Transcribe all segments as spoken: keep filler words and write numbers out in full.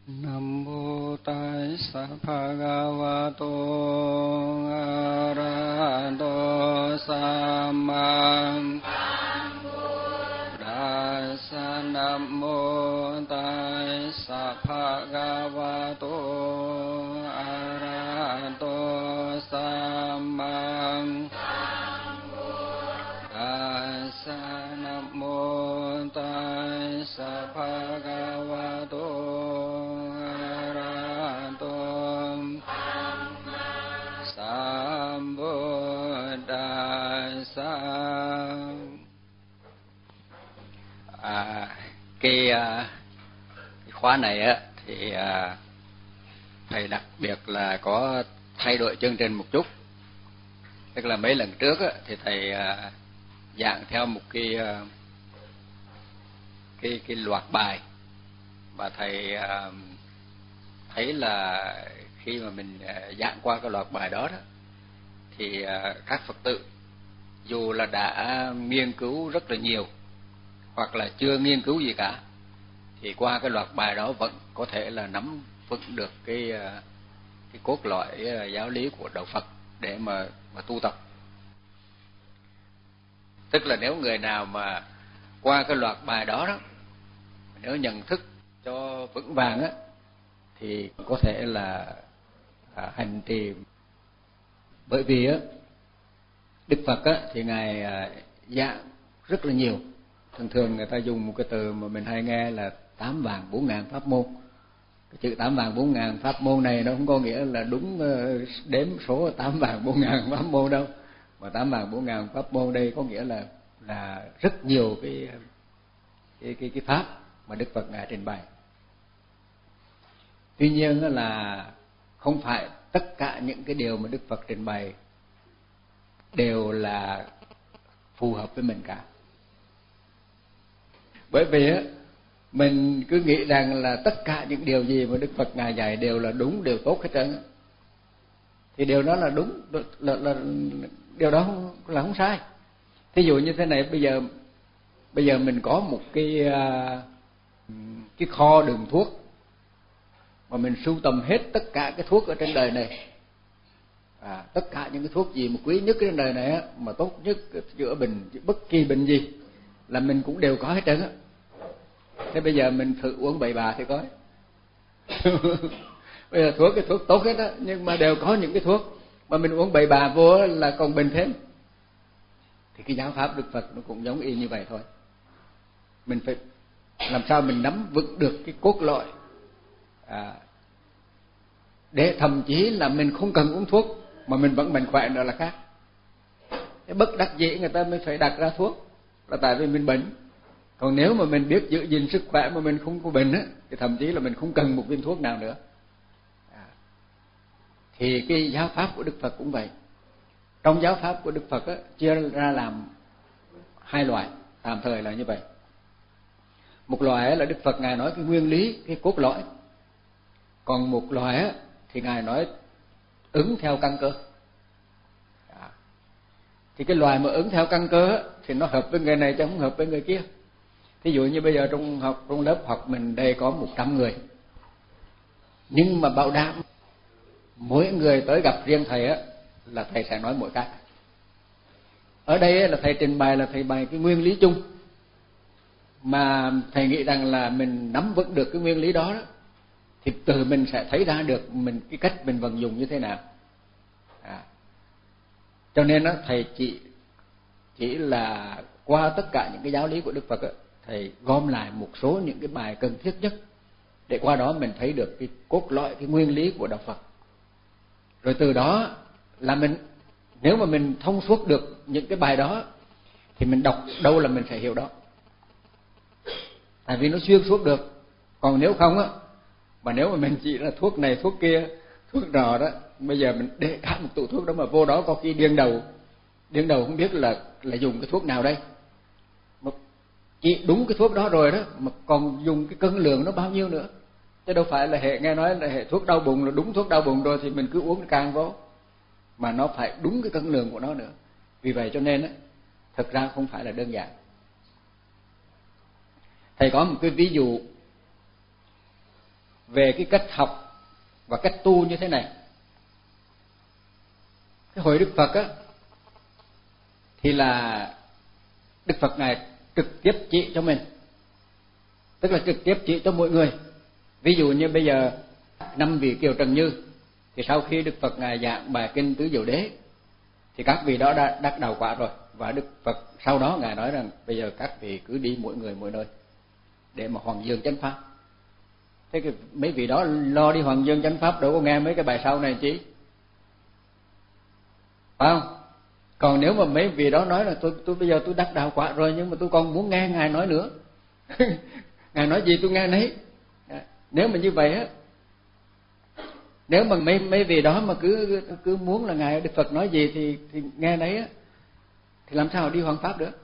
Nam mô Tassa Bhagavato Arahato Samma Sambuddhassa. Nam mô Tassa Bhagavato Arahato Samma Sambuddhassa. Nam mô Tassa Bhagavato À, cái, cái khóa này á thì à, thầy đặc biệt là có thay đổi chương trình một chút. Tức là mấy lần trước á, thì thầy à, giảng theo một cái à, cái cái loạt bài và thầy à, thấy là khi mà mình à, giảng qua cái loạt bài đó đó thì à, các Phật tử dù là đã nghiên cứu rất là nhiều hoặc là chưa nghiên cứu gì cả thì qua cái loạt bài đó vẫn có thể là nắm vững được cái cái cốt lõi giáo lý của đạo Phật để mà mà tu tập. Tức là nếu người nào mà qua cái loạt bài đó đó, nếu nhận thức cho vững vàng á thì có thể là à, hành trì. Bởi vì á Đức Phật á thì ngài à, giảng rất là nhiều. Thường thường người ta dùng một cái từ mà mình hay nghe là tám vạn bốn ngàn pháp môn. Cái chữ tám vạn bốn ngàn pháp môn này nó không có nghĩa là đúng đếm số tám vạn bốn ngàn pháp môn đâu, mà tám vạn bốn ngàn pháp môn đây có nghĩa là là rất nhiều cái cái cái, cái pháp mà Đức Phật ngài trình bày. Tuy nhiên là không phải tất cả những cái điều mà Đức Phật trình bày đều là phù hợp với mình cả. Bởi vì á mình cứ nghĩ rằng là tất cả những điều gì mà Đức Phật ngài dạy đều là đúng, đều tốt hết trơn, thì điều đó là đúng, là, là, là điều đó không, là không sai. Thí dụ như thế này, bây giờ bây giờ mình có một cái cái kho đựng thuốc mà mình sưu tầm hết tất cả cái thuốc ở trên đời này, à, tất cả những cái thuốc gì mà quý nhất trên đời này á, mà tốt nhất chữa bệnh bất kỳ bệnh gì là mình cũng đều có hết trơn á. Thế bây giờ mình thử uống bậy bạ thì có. Bây giờ thuốc cái thuốc tốt hết á, nhưng mà đều có những cái thuốc mà mình uống bậy bạ vô là còn bệnh thêm. Thì cái giáo pháp Đức Phật nó cũng giống y như vậy thôi. Mình phải làm sao mình nắm vững được cái cốt lõi, à, để thậm chí là mình không cần uống thuốc mà mình vẫn mạnh khỏe nữa là khác. Cái bất đắc dĩ người ta mới phải đặt ra thuốc là tại vì mình bệnh. Còn nếu mà mình biết giữ gìn sức khỏe mà mình không có bệnh á, thì thậm chí là mình không cần một viên thuốc nào nữa. À, thì cái giáo pháp của Đức Phật cũng vậy. Trong giáo pháp của Đức Phật á, chia ra làm hai loại, tạm thời là như vậy. Một loại là Đức Phật ngài nói cái nguyên lý, cái cốt lõi. Còn một loại á thì ngài nói ứng theo căn cơ. À, thì cái loại mà ứng theo căn cơ á, thì nó hợp với người này chứ không hợp với người kia. Thí dụ như bây giờ trong học trong lớp học mình đây có một trăm người, nhưng mà bảo đảm mỗi người tới gặp riêng thầy á là thầy sẽ nói mỗi cách. Ở đây là thầy trình bày là thầy bày cái nguyên lý chung, mà thầy nghĩ rằng là mình nắm vững được cái nguyên lý đó, đó thì từ mình sẽ thấy ra được mình cái cách mình vận dụng như thế nào. À, cho nên đó, thầy chỉ chỉ là qua tất cả những cái giáo lý của Đức Phật đó, thầy gom lại một số những cái bài cần thiết nhất để qua đó mình thấy được cái cốt lõi, cái nguyên lý của đạo Phật. Rồi từ đó là mình, nếu mà mình thông suốt được những cái bài đó thì mình đọc đâu là mình sẽ hiểu đó, tại vì nó xuyên suốt được. Còn nếu không á, mà nếu mà mình chỉ là thuốc này thuốc kia, thuốc nọ đó, bây giờ mình để cả một tủ thuốc đó mà vô đó có khi điên đầu điên đầu không biết là là dùng cái thuốc nào đây. Mà chỉ đúng cái thuốc đó rồi đó, mà còn dùng cái cân lượng nó bao nhiêu nữa, chứ đâu phải là hệ nghe nói là hệ thuốc đau bụng là đúng thuốc đau bụng rồi thì mình cứ uống càng vô, mà nó phải đúng cái cân lượng của nó nữa. Vì vậy cho nên á, thực ra không phải là đơn giản. Thầy có một cái ví dụ về cái cách học và cách tu như thế này. Cái hội Đức Phật á thì là Đức Phật Ngài trực tiếp chỉ cho mình, tức là trực tiếp chỉ cho mỗi người. Ví dụ như bây giờ năm vị Kiều Trần Như, thì sau khi Đức Phật Ngài giảng bài kinh Tứ Diệu Đế thì các vị đó đã đắc đạo quả rồi, và Đức Phật sau đó Ngài nói rằng bây giờ các vị cứ đi mỗi người mỗi nơi để mà hoàng dương chánh pháp. Thế cái mấy vị đó lo đi hoàng dương chánh pháp đâu có nghe mấy cái bài sau này chứ, phải không? Còn nếu mà mấy vị đó nói là tôi tôi bây giờ tôi đắc đạo quả rồi, nhưng mà tôi còn muốn nghe Ngài nói nữa Ngài nói gì tôi nghe nấy. Nếu mà như vậy á, nếu mà mấy mấy vị đó mà cứ cứ muốn là Ngài Đức Phật nói gì thì thì nghe nấy á, thì làm sao đi hoàng pháp được?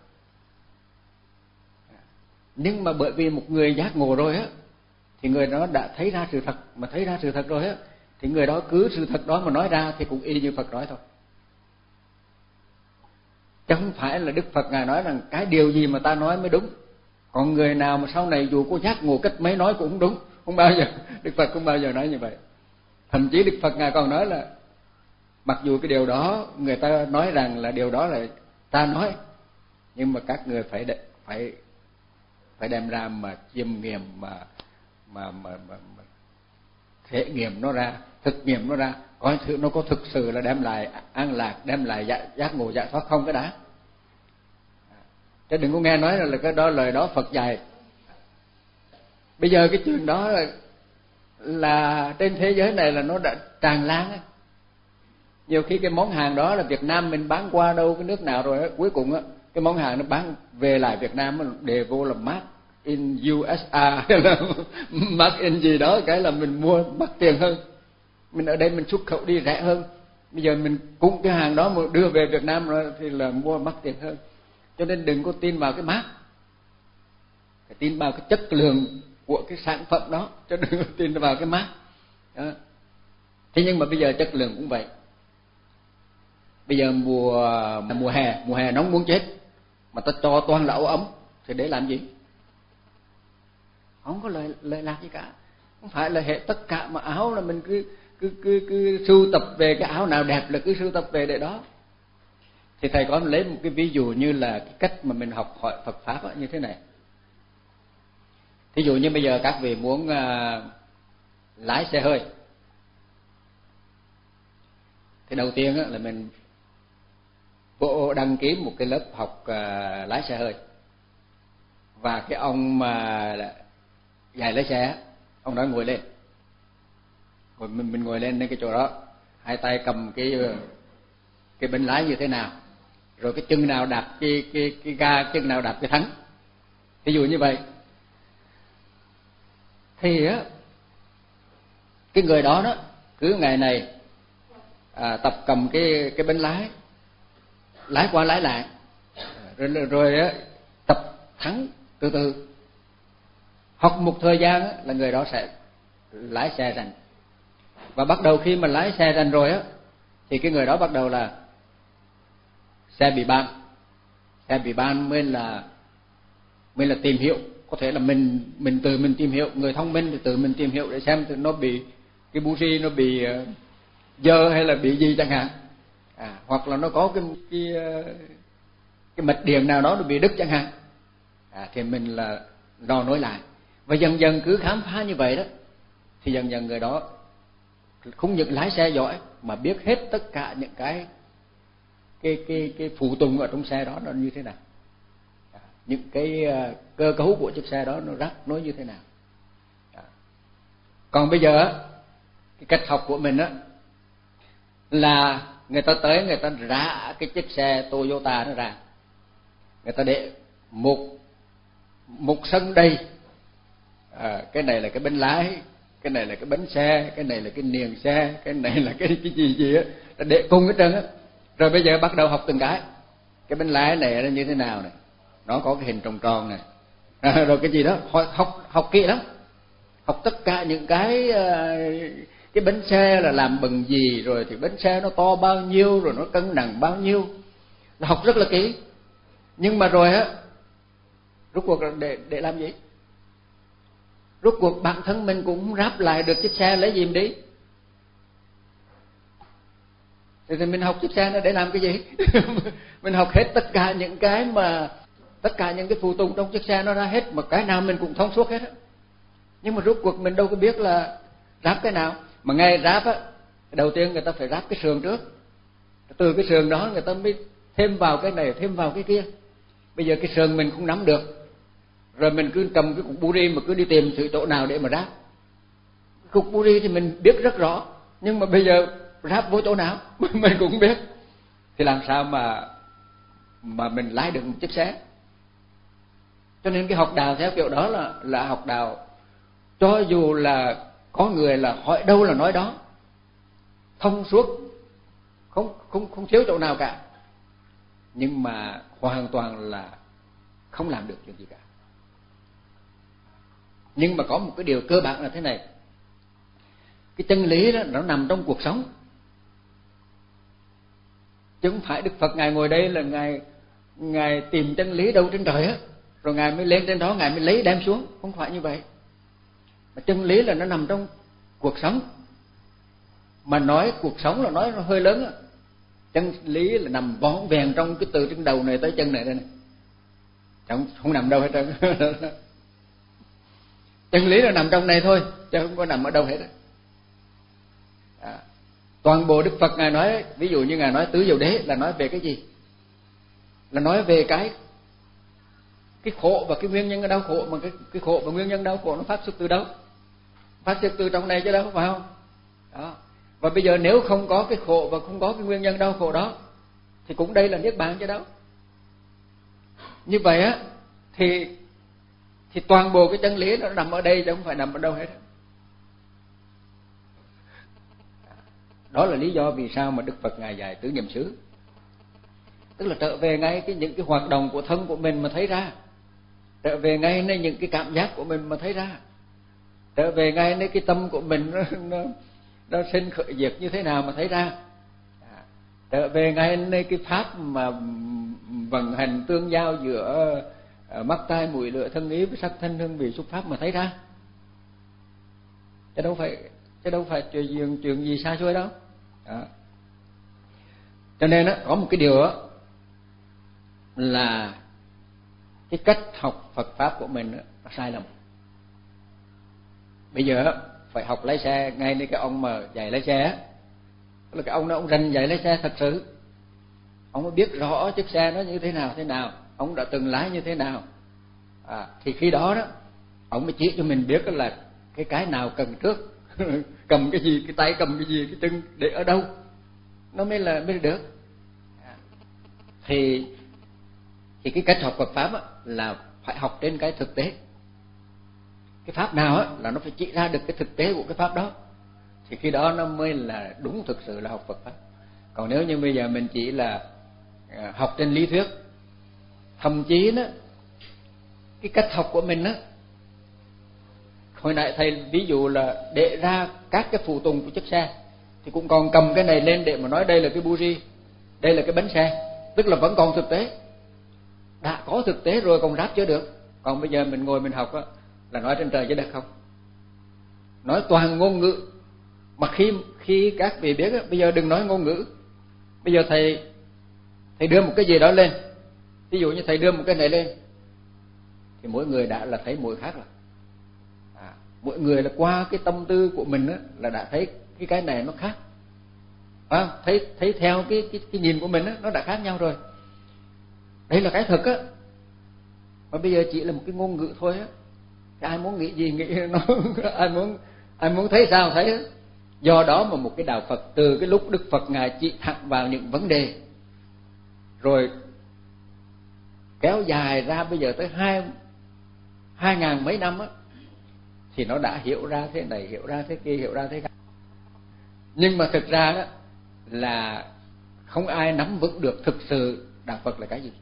Nhưng mà bởi vì một người giác ngộ rồi á, thì người đó đã thấy ra sự thật, mà thấy ra sự thật rồi á, thì người đó cứ sự thật đó mà nói ra thì cũng y như Phật nói thôi. Chứ không phải là Đức Phật Ngài nói rằng cái điều gì mà ta nói mới đúng, còn người nào mà sau này dù có giác ngộ cách mấy nói cũng không đúng, không bao giờ. Đức Phật không bao giờ nói như vậy. Thậm chí Đức Phật Ngài còn nói là mặc dù cái điều đó người ta nói rằng là điều đó là ta nói, nhưng mà các người phải để, phải phải đem ra mà chiêm nghiệm, mà mà mà, mà, mà thể nghiệm nó ra, thực nghiệm nó ra, coi thử nó có thực sự là đem lại an lạc, đem lại giác, giác ngộ giải thoát không cái đã. Chứ đừng có nghe nói là cái đó lời đó Phật dạy. Bây giờ cái chuyện đó là, là trên thế giới này là nó đã tràn lan ấy. Nhiều khi cái món hàng đó là Việt Nam mình bán qua đâu cái nước nào rồi ấy, cuối cùng á cái món hàng nó bán về lại Việt Nam đề vô là made in u ét a hay là made in gì đó, cái là mình mua mắc tiền hơn. Mình ở đây mình xuất khẩu đi rẻ hơn. Bây giờ mình cũng cái hàng đó mà đưa về Việt Nam rồi thì là mua mắc tiền hơn. Cho nên đừng có tin vào cái mác, phải tin vào cái chất lượng của cái sản phẩm đó, chứ đừng có tin vào cái mác đó. Thế nhưng mà bây giờ chất lượng cũng vậy. Bây giờ mùa mùa hè, mùa hè nóng muốn chết, mà ta cho toàn là áo ấm thì để làm gì? Không có lợi lợi lạc gì cả. Không phải là hệ tất cả mà áo là mình cứ cứ cứ cứ sưu tập về cái áo nào đẹp là cứ sưu tập về để đó. Thì thầy có lấy một cái ví dụ như là cái cách mà mình học hỏi Phật pháp đó, như thế này. Thí dụ như bây giờ các vị muốn uh, lái xe hơi, thì đầu tiên á, là mình vô đăng ký một cái lớp học uh, lái xe hơi. Và cái ông mà dạy lái xe, ông nói ngồi lên, rồi mình mình ngồi lên cái chỗ đó, hai tay cầm cái cái bên lái như thế nào, rồi cái chân nào đạp cái cái cái ga, chân nào đạp cái thắng. Ví dụ như vậy thì á, cái người đó đó cứ ngày này à, tập cầm cái cái bên lái, lái qua lái lại, rồi rồi á, tập thắng từ từ. Học một thời gian á, là người đó sẽ lái xe rành. Và bắt đầu khi mà lái xe rành rồi á, thì cái người đó bắt đầu là xe bị ban. Xe bị ban mới là mới là tìm hiểu. Có thể là mình mình tự mình tìm hiểu, người thông minh thì tự mình tìm hiểu để xem nó bị cái buji nó bị dơ hay là bị gì chẳng hạn. À, hoặc là nó có cái cái cái mạch điện nào đó nó bị đứt chẳng hạn. À, thì mình là đo nối lại. Và dần dần cứ khám phá như vậy đó, thì dần dần người đó không những lái xe giỏi mà biết hết tất cả những cái cái cái cái phụ tùng ở trong xe đó nó như thế nào, à, những cái uh, cơ cấu của chiếc xe đó nó rắc nối như thế nào. À. Còn bây giờ cái cách học của mình á là người ta tới, người ta rã cái chiếc xe Toyota nó ra, người ta để một một sân đầy, à, cái này là cái bánh lái, cái này là cái bánh xe, cái này là cái niềng xe, cái này là cái cái gì gì á, để cùng hết trơn á. Rồi bây giờ bắt đầu học từng cái. Cái bánh lái này nó như thế nào này, nó có cái hình tròn tròn này, à, rồi cái gì đó, học học, học kỹ lắm, học tất cả những cái cái bánh xe là làm bằng gì, rồi thì bánh xe nó to bao nhiêu, rồi nó cân nặng bao nhiêu, là học rất là kỹ. Nhưng mà rồi á, rốt cuộc để để làm gì? rốt cuộc bản thân mình cũng không ráp lại được chiếc xe, lấy gì mà đi. Thì mình học chiếc xe nó để làm cái gì? Mình học hết tất cả những cái mà tất cả những cái phụ tùng trong chiếc xe nó ra hết, mà cái nào mình cũng thông suốt hết á. Nhưng mà rốt cuộc mình đâu có biết là ráp cái nào. Mà ngay ráp á, đầu tiên người ta phải ráp cái sườn trước, từ cái sườn đó người ta mới thêm vào cái này, thêm vào cái kia. Bây giờ cái sườn mình không nắm được, rồi mình cứ cầm cái cục buri mà cứ đi tìm sự chỗ nào để mà ráp. Cục buri thì mình biết rất rõ, nhưng mà bây giờ ráp vô chỗ nào mình cũng không biết. Thì làm sao mà mà mình lái được một chiếc xe? Cho nên cái học đạo theo kiểu đó là là học đạo, cho dù là có người là hỏi đâu là nói đó, thông suốt, không không không thiếu chỗ nào cả, nhưng mà hoàn toàn là không làm được chuyện gì cả. Nhưng mà có một cái điều cơ bản là thế này, cái chân lý đó nó nằm trong cuộc sống, chứ không phải Đức Phật ngài ngồi đây là ngài ngài tìm chân lý đâu trên trời á, rồi ngài mới lên trên đó ngài mới lấy đem xuống, không phải như vậy. Mà chân lý là nó nằm trong cuộc sống. Mà nói cuộc sống là nói nó hơi lớn á. Chân lý là nằm vón vẹn trong cái từ trên đầu này tới chân này đây này, không không nằm đâu hết trơn. Chân lý là nằm trong này thôi, chứ không có nằm ở đâu hết á. À, toàn bộ Đức Phật ngài nói, ví dụ như ngài nói tứ diệu đế là nói về cái gì? Là nói về cái cái khổ và cái nguyên nhân ở đau khổ. Mà cái cái khổ và nguyên nhân đau khổ nó phát xuất từ đâu? Phát xuất từ trong này chứ đâu, phải không? Đó. Và bây giờ nếu không có cái khổ và không có cái nguyên nhân đau khổ đó, thì cũng đây là niết bàn chứ đâu. Như vậy á thì thì toàn bộ cái chân lý nó nằm ở đây chứ không phải nằm ở đâu hết. Đó là lý do vì sao mà Đức Phật ngài dạy tứ niệm xứ. Tức là trở về ngay cái những cái hoạt động của thân của mình mà thấy ra, trở về ngay nơi những cái cảm giác của mình mà thấy ra, trở về ngay nơi cái tâm của mình nó nó, nó sinh khởi diệt như thế nào mà thấy ra, trở về ngay nơi cái pháp mà vận hành tương giao giữa mắt tai mũi lưỡi thân ý với sắc thân hương vị xúc pháp mà thấy ra. Chứ đâu phải chứ đâu phải chuyện chuyện gì xa xôi đâu. Đó. Cho nên đó, có một cái điều đó là cái cách học Phật pháp của mình đó, nó sai lầm. Bây giờ phải học lái xe ngay nơi cái ông mà dạy lái xe, tức là cái ông đó ông rành dạy lái xe thật sự, ông mới biết rõ chiếc xe nó như thế nào thế nào, ông đã từng lái như thế nào. À, thì khi đó đó ông mới chỉ cho mình biết là cái cái nào cần trước, cầm cái gì, cái tay cầm cái gì, cái chân để ở đâu, nó mới là mới được. À, thì thì cái cách học Phật pháp á, là phải học trên cái thực tế. Cái pháp nào á, là nó phải chỉ ra được cái thực tế của cái pháp đó, thì khi đó nó mới là đúng thực sự là học Phật pháp. Còn nếu như bây giờ mình chỉ là học trên lý thuyết, thậm chí đó cái cách học của mình á, hồi nãy thầy ví dụ là để ra các cái phụ tùng của chiếc xe, thì cũng còn cầm cái này lên để mà nói đây là cái buji, đây là cái bánh xe, tức là vẫn còn thực tế. Đã có thực tế rồi còn ráp chưa được. Còn bây giờ mình ngồi mình học á, là nói trên trời chứ đất không, nói toàn ngôn ngữ. Mà khi khi các vị biết á, bây giờ đừng nói ngôn ngữ. Bây giờ thầy thầy đưa một cái gì đó lên, ví dụ như thầy đưa một cái này lên, thì mỗi người đã là thấy mỗi khác rồi. À, mỗi người là qua cái tâm tư của mình á, là đã thấy cái cái này nó khác. À, thấy thấy theo cái cái cái nhìn của mình á, nó đã khác nhau rồi. Đây là cái thực á. Mà bây giờ chỉ là một cái ngôn ngữ thôi á. Ai muốn nghĩ gì nghĩ nó, ai muốn ai muốn thấy sao thấy á. Do đó mà một cái đạo Phật từ cái lúc Đức Phật ngài chỉ thẳng vào những vấn đề, rồi kéo dài ra bây giờ tới hai hai ngàn mấy năm á, thì nó đã hiểu ra thế này, hiểu ra thế kia, hiểu ra thế khác. Nhưng mà thực ra đó là không ai nắm vững được thực sự đạo Phật là cái gì.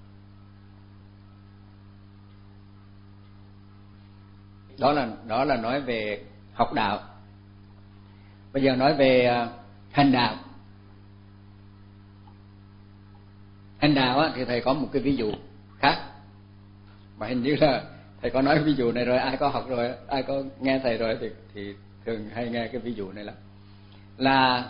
Đó là đó là nói về học đạo. Bây giờ nói về uh, hành đạo. Hành đạo á, thì thầy có một cái ví dụ khác, mà hình như là Thầy có nói ví dụ này rồi, ai có học rồi, ai có nghe thầy rồi thì thì thường hay nghe cái ví dụ này lắm. Là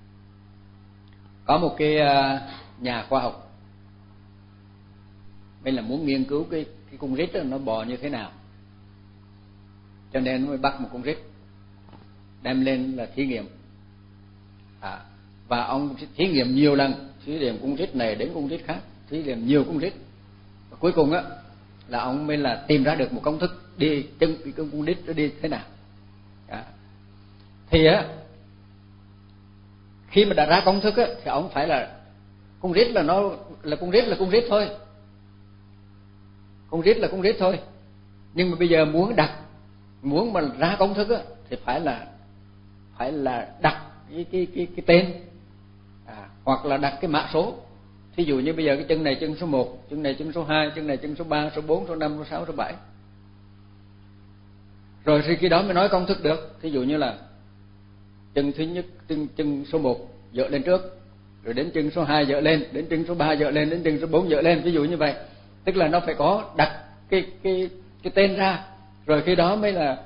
có một cái nhà khoa học mình là muốn nghiên cứu cái cái con rít đó, nó bò như thế nào, cho nên mới bắt một con rít đem lên là thí nghiệm. À, và ông thí nghiệm nhiều lần, thí nghiệm con rít này đến con rít khác, thí nghiệm nhiều con rít, và cuối cùng á là ông mới là tìm ra được một công thức đi chân cái con rít nó đi thế nào. À, thì á khi mà đã ra công thức á thì ông phải là con rít là nó là con rít là con rít thôi, con rít là con rít thôi, nhưng mà bây giờ muốn đặt muốn mà ra công thức á thì phải là phải là đặt cái cái cái cái tên, à, hoặc là đặt cái mã số. Thí dụ như bây giờ cái chân này chân số một, chân này chân số hai, chân này chân số ba, số bốn, số năm, số sáu, số bảy. Rồi thì khi đó mới nói công thức được. Thí dụ như là chân thứ nhất, chân chân số một dỡ lên trước, rồi đến chân số hai dỡ lên, đến chân số ba dỡ lên, đến chân số bốn dỡ lên, ví dụ như vậy. Tức là nó phải có đặt cái cái cái tên ra, rồi khi đó mới là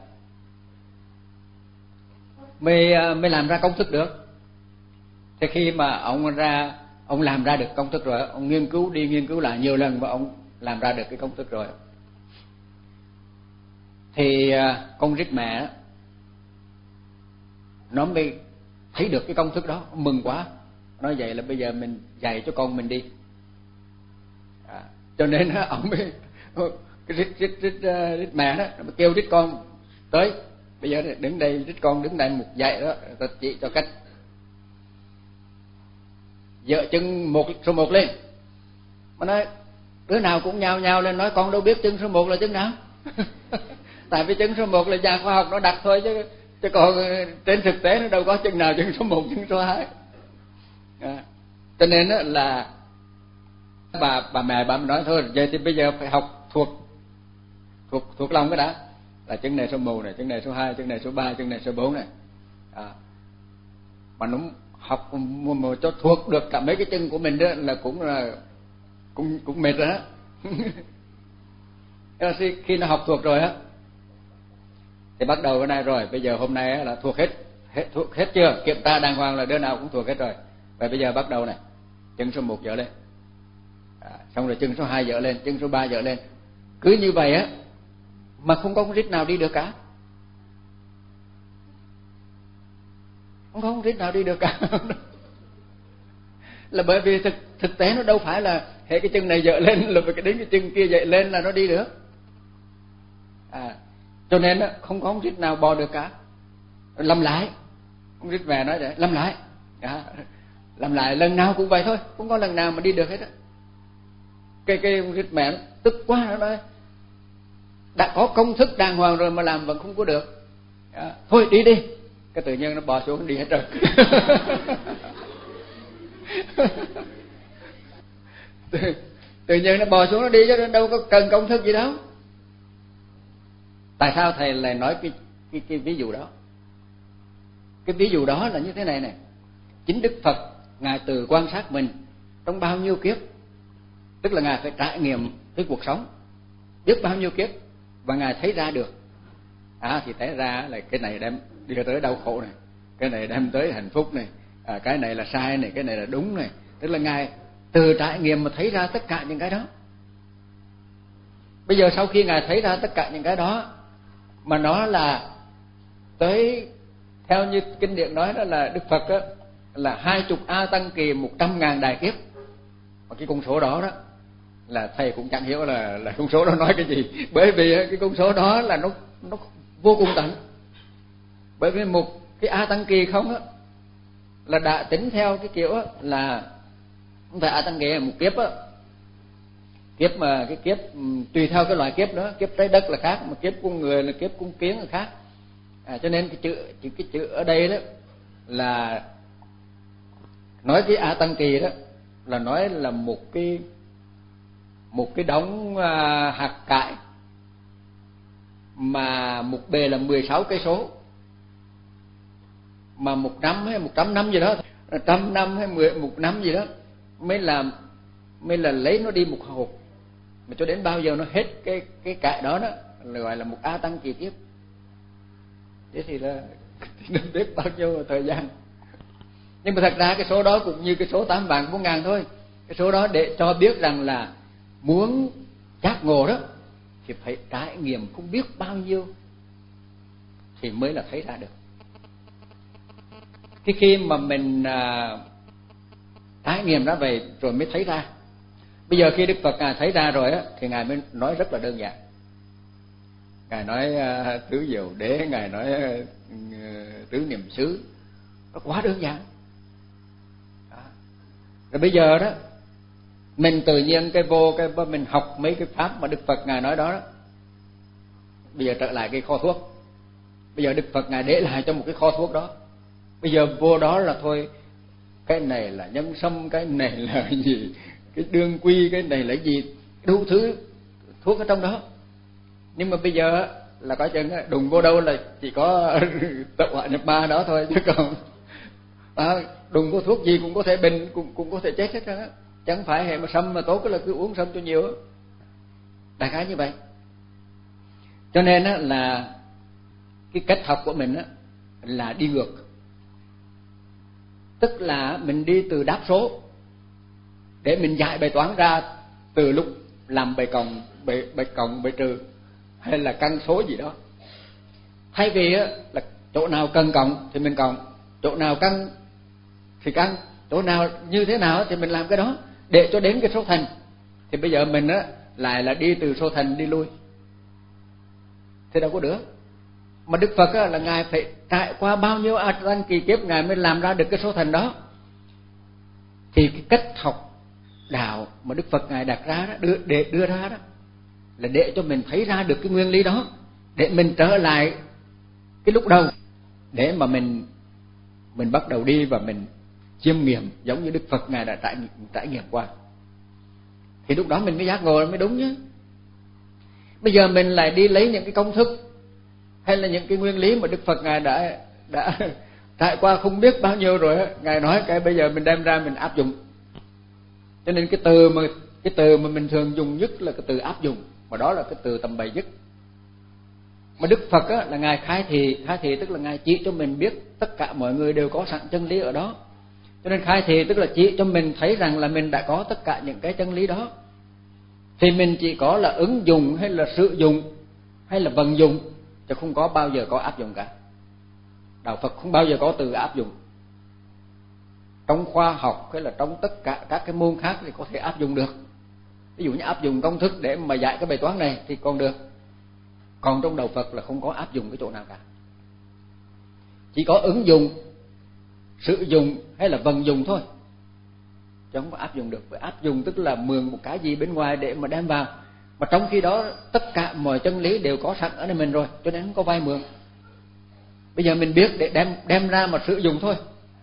mới mới làm ra công thức được. Thì khi mà ông ra ông làm ra được công thức rồi, ông nghiên cứu đi nghiên cứu lại nhiều lần và ông làm ra được cái công thức rồi, thì con rít mẹ nó mới thấy được cái công thức đó, mừng quá, nói vậy là bây giờ mình dạy cho con mình đi. À, cho nên ông mới cái rít rít rít rít mẹ đó, nó mới kêu rít con tới, bây giờ đứng đây rít con đứng đây một dạy đó, ta chỉ cho cách dỡ chân một số một lên. Mà nói đứa nào cũng nhào nhào lên nói con đâu biết chân số một là chân nào. Tại vì chân số một là nhà khoa học nó đặt thôi, chứ chứ còn trên thực tế nó đâu có chân nào chân số một chân số hai. À, cho nên là bà bà mẹ bà nói thôi vậy thì bây giờ phải học thuộc thuộc thuộc lòng cái đã, là chân này số một này, chân này số hai, chân này số ba, chân này số bốn này. À, mà nó học mà cho thuộc được cả mấy cái chân của mình đó là cũng là cũng cũng mệt rồi đó. Khi nó học thuộc rồi á thì bắt đầu cái này rồi, bây giờ hôm nay là thuộc hết hết thuộc hết chưa, kiểm tra đàng hoàng là đứa nào cũng thuộc hết rồi. Và bây giờ bắt đầu này, chân số một dỡ lên, à, xong rồi chân số hai dỡ lên, chân số ba dỡ lên, cứ như vậy á mà không có con rít nào đi được cả, không có con rít nào đi được cả. Là bởi vì thực thực tế nó đâu phải là hệ cái chân này dỡ lên là phải đến cái chân kia dậy lên là nó đi được. À, cho nên á không có con rít nào bò được cả. Làm lại, con rít về nói vậy, làm lại, à, làm lại lần nào cũng vậy thôi, không có lần nào mà đi được hết á. Cái cái con rít mẹ nó tức quá, nó nói đã có công thức đàng hoàng rồi mà làm vẫn không có được. À, thôi đi đi, cái tự nhiên nó bò xuống đi hết rồi. tự, tự nhiên nó bò xuống nó đi chứ đâu có cần công thức gì đâu. Tại sao thầy lại nói cái cái cái ví dụ đó? Cái ví dụ đó là như thế này này, chính Đức Phật ngài từ quan sát mình trong bao nhiêu kiếp, tức là ngài phải trải nghiệm cái cuộc sống biết bao nhiêu kiếp và ngài thấy ra được. À, thì thấy ra là cái này đem đưa tới đau khổ này, cái này đem tới hạnh phúc này, à, cái này là sai này, cái này là đúng này. Tức là ngài từ trải nghiệm mà thấy ra tất cả những cái đó. Bây giờ sau khi ngài thấy ra tất cả những cái đó mà nó là tới, theo như kinh điển nói đó là Đức Phật đó, là hai chục A Tăng Kỳ một trăm ngàn đại kiếp. Và cái con số đó đó là thầy cũng chẳng hiểu là là con số đó nói cái gì, bởi vì cái con số đó là nó nó vô cùng tận. Bởi vì một cái A Tăng Kỳ không á là đã tính theo cái kiểu á, là không phải A Tăng Kỳ là một kiếp á, kiếp mà cái kiếp tùy theo cái loại kiếp đó, kiếp trái đất là khác, mà kiếp con người là kiếp con kiến là khác. À, cho nên cái chữ, chữ cái chữ ở đây đó là nói cái A Tăng Kỳ đó là nói là một cái một cái đống à, hạt cải mà một bề là mười sáu cây số, mà một năm hay một trăm năm gì đó, trăm năm hay mười một năm gì đó mới làm mới là lấy nó đi một hộp, mà cho đến bao giờ nó hết cái cái cải đó đó gọi là một A Tăng kỳ kiếp. Thế thì là thì biết bao nhiêu thời gian. Nhưng mà thật ra cái số đó cũng như cái số tám vạn bốn ngàn thôi. Cái số đó để cho biết rằng là muốn giác ngộ đó thì phải trải nghiệm không biết bao nhiêu thì mới là thấy ra được. Cái khi mà mình à, trải nghiệm ra vậy rồi mới thấy ra. Bây giờ khi Đức Phật Ngài thấy ra rồi á thì Ngài mới nói rất là đơn giản. Ngài nói uh, tứ diệu đế, Ngài nói uh, tứ niệm xứ, nó quá đơn giản. Đó. Rồi bây giờ đó mình tự nhiên cái vô cái mình học mấy cái pháp mà Đức Phật Ngài nói đó, đó. Bây giờ trở lại cái kho thuốc. Bây giờ Đức Phật Ngài để lại cho một cái kho thuốc đó. Bây giờ vô đó là thôi, cái này là nhân sâm, cái này là gì, cái đương quy, cái này là gì, đủ thứ thuốc ở trong đó. Nhưng mà bây giờ là có chừng đùng vô đâu là chỉ có tẩu hỏa nhập ma đó thôi, chứ còn à, đùng vô thuốc gì cũng có thể bệnh, cũng cũng có thể chết hết á. Chẳng phải hệ mà sâm mà tốt là cứ uống sâm cho nhiều á. Đại khái như vậy. Cho nên á là cái cách học của mình á là đi ngược. Tức là mình đi từ đáp số để mình giải bài toán ra từ lúc làm bài cộng, bài, bài cộng, bài trừ hay là căn số gì đó. Thay vì á là chỗ nào cần cộng thì mình cộng, chỗ nào căn thì căn, chỗ nào như thế nào thì mình làm cái đó để cho đến cái số thành. Thì bây giờ mình á lại là đi từ số thành đi lui thì đâu có được. Mà Đức Phật á, là Ngài phải trải qua bao nhiêu A Tăng kỳ kiếp Ngài mới làm ra được cái số thành đó. Thì cái cách học đạo mà Đức Phật Ngài đặt ra đó, đưa, để đưa ra đó là để cho mình thấy ra được cái nguyên lý đó, để mình trở lại cái lúc đầu, để mà mình mình bắt đầu đi và mình chiêm nghiệm giống như Đức Phật Ngài đã trải, trải nghiệm qua. Thì lúc đó mình mới giác ngộ mới đúng nhé. Bây giờ mình lại đi lấy những cái công thức hay là những cái nguyên lý mà Đức Phật Ngài đã đã trải qua không biết bao nhiêu rồi á, Ngài nói cái bây giờ mình đem ra mình áp dụng. Cho nên cái từ mà cái từ mà mình thường dùng nhất là cái từ áp dụng, mà đó là cái từ tầm bậy nhất. Mà Đức Phật á, là Ngài khai thị, khai thị tức là Ngài chỉ cho mình biết tất cả mọi người đều có sẵn chân lý ở đó. Cho nên khai thị tức là chỉ cho mình thấy rằng là mình đã có tất cả những cái chân lý đó. Thì mình chỉ có là ứng dụng hay là sử dụng hay là vận dụng, chứ không có bao giờ có áp dụng cả. Đạo Phật không bao giờ có từ áp dụng. Trong khoa học hay là trong tất cả các cái môn khác thì có thể áp dụng được. Ví dụ như áp dụng công thức để mà giải cái bài toán này thì còn được. Còn trong đạo Phật là không có áp dụng cái chỗ nào cả. Chỉ có ứng dụng, sử dụng hay là vận dụng thôi, chứ không có áp dụng được. Bởi áp dụng tức là mượn một cái gì bên ngoài để mà đem vào, mà trong khi đó tất cả mọi chân lý đều có sẵn ở nơi mình rồi, cho nên không có vay mượn. Bây giờ mình biết để đem đem ra mà sử dụng thôi.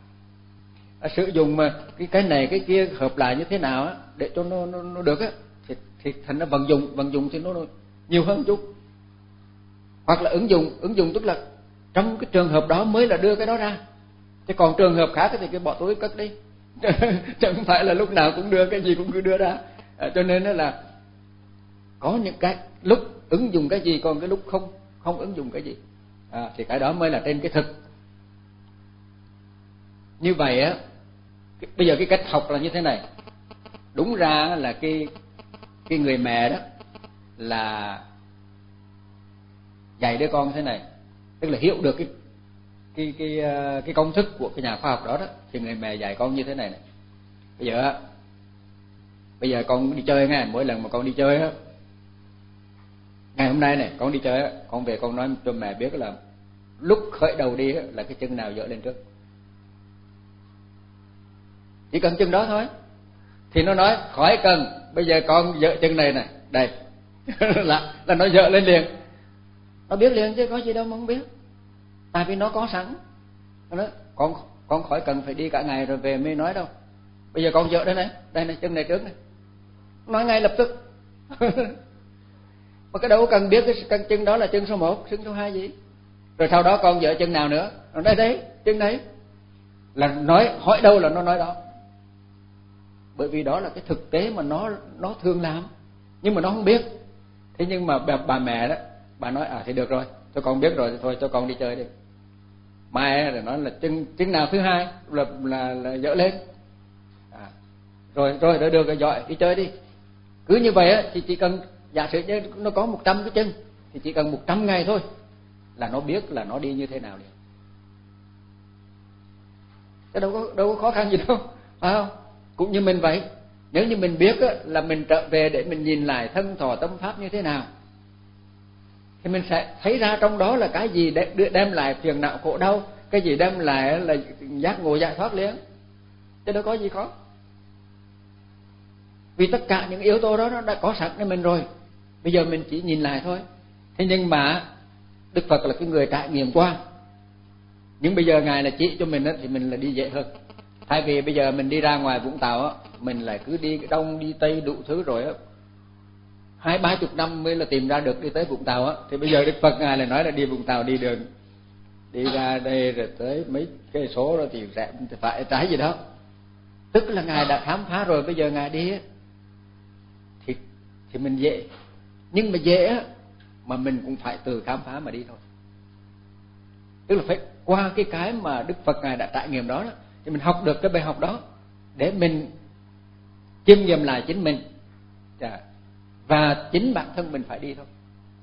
À, sử dụng mà cái cái này cái kia hợp lại như thế nào á để cho nó nó, nó được á thì thì thành nó vận dụng, vận dụng thì nó, nó nhiều hơn chút. Hoặc là ứng dụng, ứng dụng tức là trong cái trường hợp đó mới là đưa cái đó ra. Chứ còn trường hợp khác thì cái bỏ túi cất đi. Chứ không phải là lúc nào cũng đưa cái gì cũng cứ đưa ra. À, cho nên đó là có những cái lúc ứng dụng cái gì, còn cái lúc không không ứng dụng cái gì. À, thì cái đó mới là trên cái thực. Như vậy á, bây giờ cái cách học là như thế này. Đúng ra là cái cái người mẹ đó là dạy đứa con thế này, tức là hiểu được cái cái cái cái công thức của cái nhà khoa học đó đó, thì người mẹ dạy con như thế này này. Bây giờ bây giờ con đi chơi nghe, mỗi lần mà con đi chơi á, ngày hôm nay này con đi chơi á, con về con nói cho mẹ biết là lúc khởi đầu đi á, là cái chân nào dỡ lên trước. Chỉ cần chân đó thôi. Thì nó nói khỏi cần, bây giờ con dỡ chân này nè, đây là là nó dỡ lên liền. Nó biết liền chứ có gì đâu mà không biết. Tại vì nó có sẵn. Nó nói, con con khỏi cần phải đi cả ngày rồi về mới nói đâu. Bây giờ con dỡ đây này, đây này, chân này trước này. Nói ngay lập tức. Mà cái đâu cần biết cái, cái chân đó là chân số một, chân số hai gì. Rồi sau đó con dỡ chân nào nữa. Rồi đây đấy, chân đấy. Là nói hỏi đâu là nó nói đó. Bởi vì đó là cái thực tế mà nó nó thường làm, nhưng mà nó không biết. Thế nhưng mà bà, bà mẹ đó Bà nói à thì được rồi, cho con biết rồi thì thôi cho con đi chơi đi. Mai rồi nói là chân chân nào thứ hai là là, là dỡ lên. À, rồi rồi đã được rồi, giỏi, đi chơi đi. Cứ như vậy á thì chỉ cần giả sử như nó có một trăm cái chân thì chỉ cần một trăm ngày thôi là nó biết là nó đi như thế nào liền. Chứ đâu có đâu có khó khăn gì đâu, phải không? Cũng như mình vậy, nếu như mình biết á, là mình trở về để mình nhìn lại thân thọ tâm pháp như thế nào thì mình sẽ thấy ra trong đó là cái gì đem lại phiền não khổ đau, cái gì đem lại là giác ngộ giải thoát liền. Chứ đâu có gì khó. Vì tất cả những yếu tố đó nó đã có sẵnในmình rồi, bây giờ mình chỉ nhìn lại thôi. Thế nhưng mà Đức Phật là cái người trải nghiệm qua, nhưng bây giờ Ngài là chỉ cho mình đó, thì mình là đi dễ hơn. Thay vì bây giờ mình đi ra ngoài Vũng Tàu á, mình lại cứ đi đông đi tây đủ thứ rồi á, hai ba chục năm mới là tìm ra được đi tới Vũng Tàu á, thì bây giờ Đức Phật Ngài lại nói là đi Vũng Tàu đi đường, đi ra đây rồi tới mấy cây số rồi thì rẽ phải trái gì đó, tức là Ngài đã khám phá rồi. Bây giờ Ngài đi á thì thì mình dễ, nhưng mà dễ á mà mình cũng phải từ khám phá mà đi thôi. Tức là phải qua cái cái mà Đức Phật Ngài đã trải nghiệm đó, đó thì mình học được cái bài học đó để mình chiêm nghiệm lại chính mình, và chính bản thân mình phải đi thôi.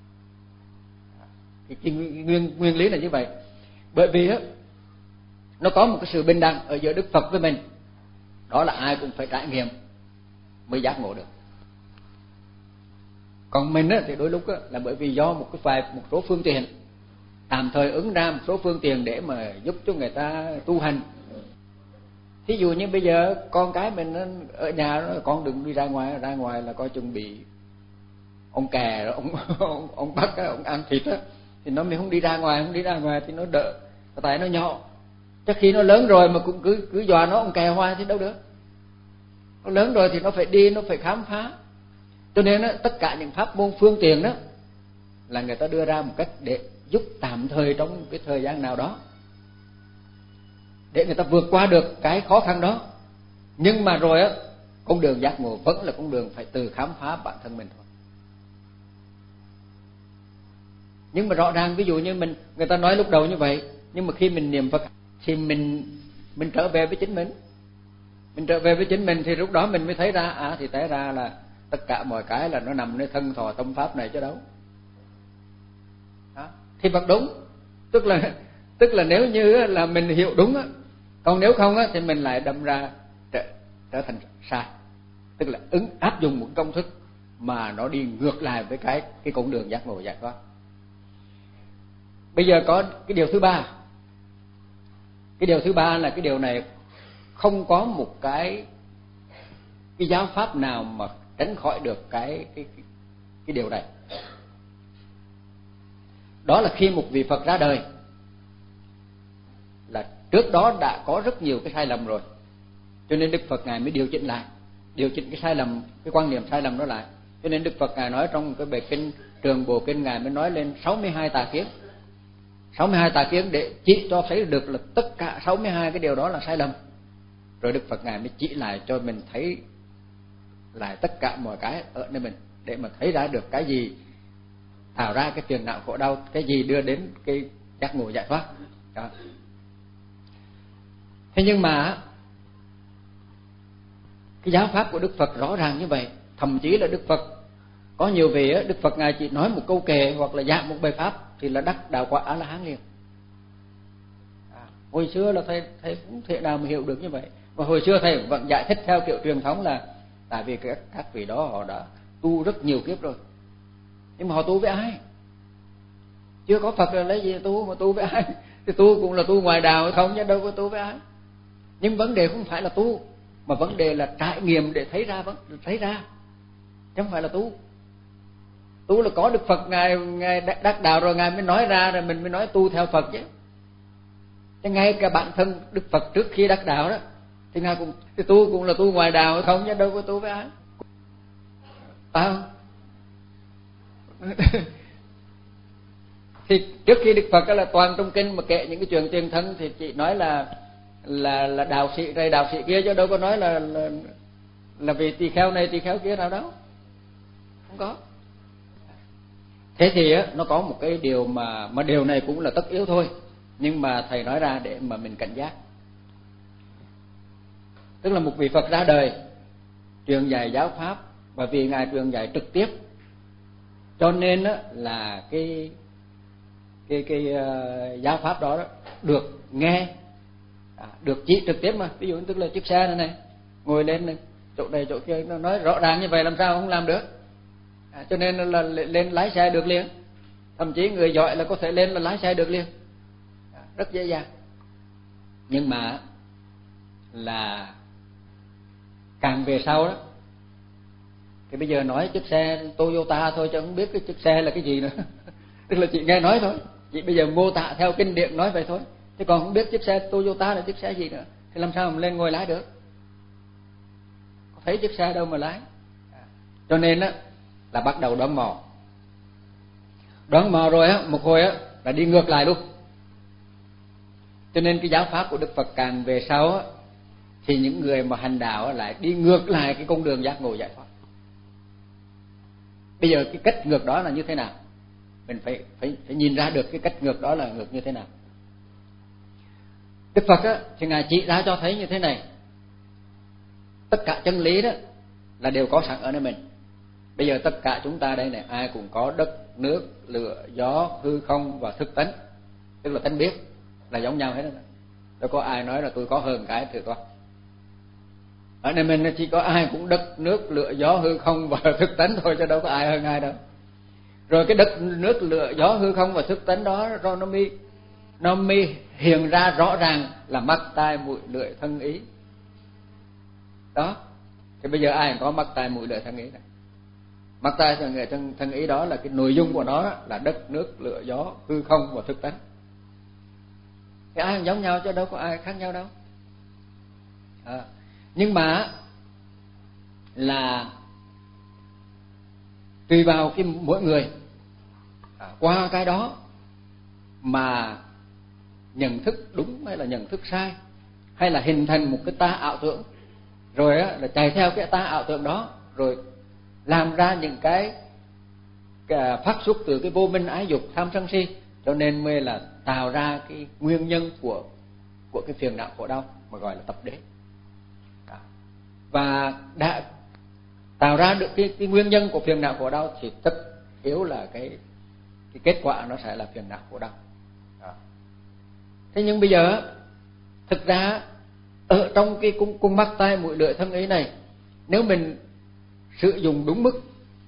Cái, cái nguyên nguyên lý là như vậy. Bởi vì á nó có một cái sự bình đẳng ở giữa Đức Phật với mình, đó là ai cũng phải trải nghiệm mới giác ngộ được. Còn mình á thì đôi lúc á là bởi vì do một cái vài một số phương tiện tạm thời ứng ra một số phương tiện để mà giúp cho người ta tu hành. Thí dụ như bây giờ con cái mình ở nhà đó, con đừng đi ra ngoài, ra ngoài là coi chừng bị ông kè rồi ông ông, ông bắt á, ông ăn thịt á, thì nó mình không đi ra ngoài, không đi ra ngoài thì nó đỡ, tại nó nhỏ. Chắc khi nó lớn rồi mà cũng cứ cứ dọa nó ông kè hoài thì đâu được. Nó lớn rồi thì nó phải đi, nó phải khám phá. Cho nên á, tất cả những pháp môn phương tiện đó là người ta đưa ra một cách để giúp tạm thời trong cái thời gian nào đó để người ta vượt qua được cái khó khăn đó. Nhưng mà rồi á, con đường giác ngộ vẫn là con đường phải từ khám phá bản thân mình thôi. Nhưng mà rõ ràng ví dụ như mình, người ta nói lúc đầu như vậy, nhưng mà khi mình niệm Phật thì mình mình trở về với chính mình. Mình trở về với chính mình thì lúc đó mình mới thấy ra, à thì té ra là tất cả mọi cái là nó nằmในthân thọ tâm pháp này chứ đâu. Đó, thì Phật đúng. Tức là tức là nếu như là mình hiểu đúng á, còn nếu không á thì mình lại đâm ra trở, trở thành sai. Tức là ứng áp dụng một công thức mà nó đi ngược lại với cái cái con đường giác ngộ giải thoát. Bây giờ có cái điều thứ ba. Cái điều thứ ba là cái điều này không có một cái cái giáo pháp nào mà tránh khỏi được cái cái cái, cái điều này. Đó là khi một vị Phật ra đời là trước đó đã có rất nhiều cái sai lầm rồi, cho nên Đức Phật Ngài mới điều chỉnh lại, điều chỉnh cái sai lầm, cái quan niệm sai lầm đó lại. Cho nên Đức Phật Ngài nói trong cái bài kinh Trường Bộ Kinh, Ngài mới nói lên sáu mươi hai tà kiến. sáu mươi hai tà kiến để chỉ cho thấy được là tất cả sáu mươi hai cái điều đó là sai lầm. Rồi Đức Phật Ngài mới chỉ lại cho mình thấy lại tất cả mọi cái ở nơi mình, để mà thấy ra được cái gì tạo ra cái phiền não khổ đau, cái gì đưa đến cái giác ngộ giải thoát đó. Thế nhưng mà cái giáo pháp của Đức Phật rõ ràng như vậy, thậm chí là Đức Phật có nhiều vị Đức Phật Ngài chỉ nói một câu kệ hoặc là giảng một bài pháp thì là đắc đạo quả A La Hán liền. À, hồi xưa là thầy thầy cũng thể nào mà hiểu được như vậy, và hồi xưa thầy vẫn giải thích theo kiểu truyền thống là tại vì các các vị đó họ đã tu rất nhiều kiếp rồi. Nhưng mà họ tu với ai? Chưa có Phật là lấy gì tu, mà tu với ai? Thì tu cũng là tu ngoài đạo không, chứ đâu có tu với ai. Nhưng vấn đề không phải là tu, mà vấn đề là trải nghiệm để thấy ra, vẫn thấy ra, chứ không phải là tu. Tu là có Đức Phật Ngài Ngài đắc đạo rồi Ngài mới nói ra, rồi mình mới nói tu theo Phật chứ. Chứ ngay cả bản thân Đức Phật trước khi đắc đạo đó thì Ngài cũng thì tu cũng là tu ngoài đạo không, chứ đâu có tu với ai. Phải không? Thì trước khi Đức Phật là toàn trong kinh mà kể những cái chuyện tiền thân thì chỉ nói là là là đạo sĩ này đạo sĩ kia, chứ đâu có nói là là, là vì tỳ kheo này tỳ kheo kia nào đâu, không có. Thế thì á, nó có một cái điều mà mà điều này cũng là tất yếu thôi, nhưng mà thầy nói ra để mà mình cảnh giác. Tức là một vị Phật ra đời truyền dạy giáo pháp, và vì ngài truyền dạy trực tiếp, cho nên á, là cái cái cái uh, giáo pháp đó, đó được nghe, à, được chỉ trực tiếp mà. Ví dụ tức là chiếc xe này này, ngồi lên này, chỗ này chỗ kia, nó nói rõ ràng như vậy làm sao không làm được. À, cho nên là lên lái xe được liền, thậm chí người giỏi là có thể lên là lái xe được liền, à, rất dễ dàng. Nhưng mà là càng về sau đó, thì bây giờ nói chiếc xe Toyota thôi chứ không biết cái chiếc xe là cái gì nữa. Tức là chị nghe nói thôi, chị bây giờ mô tả theo kinh điển nói vậy thôi, chứ còn không biết chiếc xe Toyota là chiếc xe gì nữa, thì làm sao mà lên ngồi lái được, có thấy chiếc xe đâu mà lái. Cho nên á là bắt đầu đoán mò, đoán mò rồi á một hồi á là đi ngược lại luôn. Cho nên cái giáo pháp của Đức Phật càng về sau á, thì những người mà hành đạo lại đi ngược lại cái con đường giác ngộ giải thoát. Bây giờ cái cách ngược đó là như thế nào? Mình phải phải phải nhìn ra được cái cách ngược đó là ngược như thế nào. Đức Phật á thì ngài chỉ ra cho thấy như thế này: tất cả chân lý đó là đều có sẵn ở nơi mình. Bây giờ tất cả chúng ta đây này, ai cũng có đất, nước, lửa, gió, hư không và thức tánh, tức là tánh biết là giống nhau hết đó. Đâu có ai nói là tôi có hơn cái thì có. Ở nơi mình chỉ có ai cũng đất, nước, lửa, gió, hư không và thức tánh thôi, chứ đâu có ai hơn ai đâu. Rồi cái đất, nước, lửa, gió, hư không và thức tánh đó rồi nó mới nó mới hiện ra rõ ràng là mắt, tai, mũi, lưỡi, thân, ý. Đó. Thì bây giờ ai có mắt, tai, mũi, lưỡi, thân, ý này. Mắt, tai, thân, thân, thân ý đó là cái nội dung của nó là đất, nước, lửa, gió, hư không và thức tánh. Thì ai cũng giống nhau chứ đâu có ai khác nhau đâu. À, nhưng mà là tùy vào cái mỗi người, à, qua cái đó mà nhận thức đúng hay là nhận thức sai, hay là hình thành một cái ta ảo tưởng, rồi á là chạy theo cái ta ảo tưởng đó, rồi làm ra những cái, cái phát xuất từ cái vô minh, ái dục, tham sân si, cho nên mới là tạo ra cái nguyên nhân của của cái phiền não khổ đau mà gọi là tập đế. Và đã tạo ra được cái, cái nguyên nhân của phiền não khổ đau thì tất yếu là cái cái kết quả nó sẽ là phiền não khổ đau. Đó. Thế nhưng bây giờ thực ra ở trong cái cung, cung mắt, tai, mũi, lưỡi, thân ý này, nếu mình sử dụng đúng mức,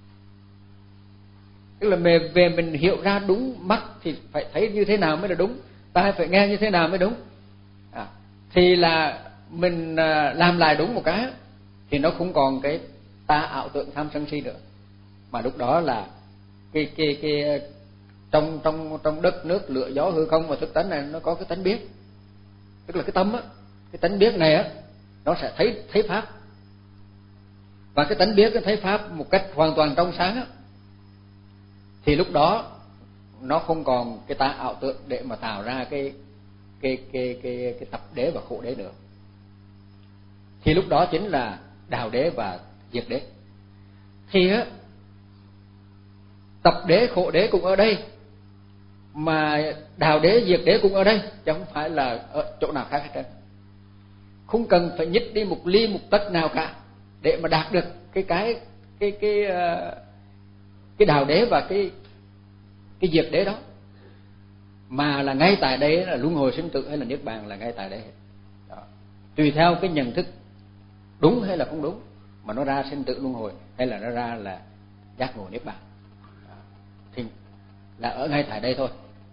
tức là về, về mình hiểu ra đúng, mắt thì phải thấy như thế nào mới là đúng, tai phải nghe như thế nào mới đúng, à, thì là mình làm lại đúng một cái, thì nó không còn cái ta ảo tưởng tham sân si nữa, mà lúc đó là cái cái cái trong trong trong đất, nước, lửa, gió, hư không và thức tánh này nó có cái tánh biết, tức là cái tâm á, cái tánh biết này á nó sẽ thấy thấy pháp, và cái tánh biết cái thấy pháp một cách hoàn toàn trong sáng á, thì lúc đó nó không còn cái ta ảo tưởng để mà tạo ra cái cái cái cái cái tập đế và khổ đế nữa, thì lúc đó chính là đào đế và diệt đế. Thì á tập đế, khổ đế cũng ở đây, mà đào đế, diệt đế cũng ở đây, chứ không phải là ở chỗ nào khác hết trơn. Không cần phải nhích đi một ly một tấc nào cả để mà đạt được cái cái cái cái cái đào đế và cái cái diệt đế đó, mà là ngay tại đây là luân hồi sinh tử hay là niết bàn là ngay tại đây. Đó. Tùy theo cái nhận thức đúng hay là không đúng mà nó ra sinh tử luân hồi hay là nó ra là giác ngộ niết bàn. Đó. Thì là ở ngay tại đây thôi.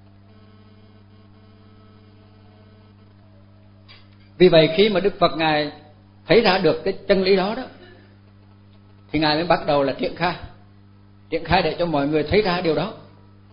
Vì vậy khi mà Đức Phật ngài thấy ra được cái chân lý đó đó, thì ngài mới bắt đầu là triển khai, triển khai để cho mọi người thấy ra điều đó.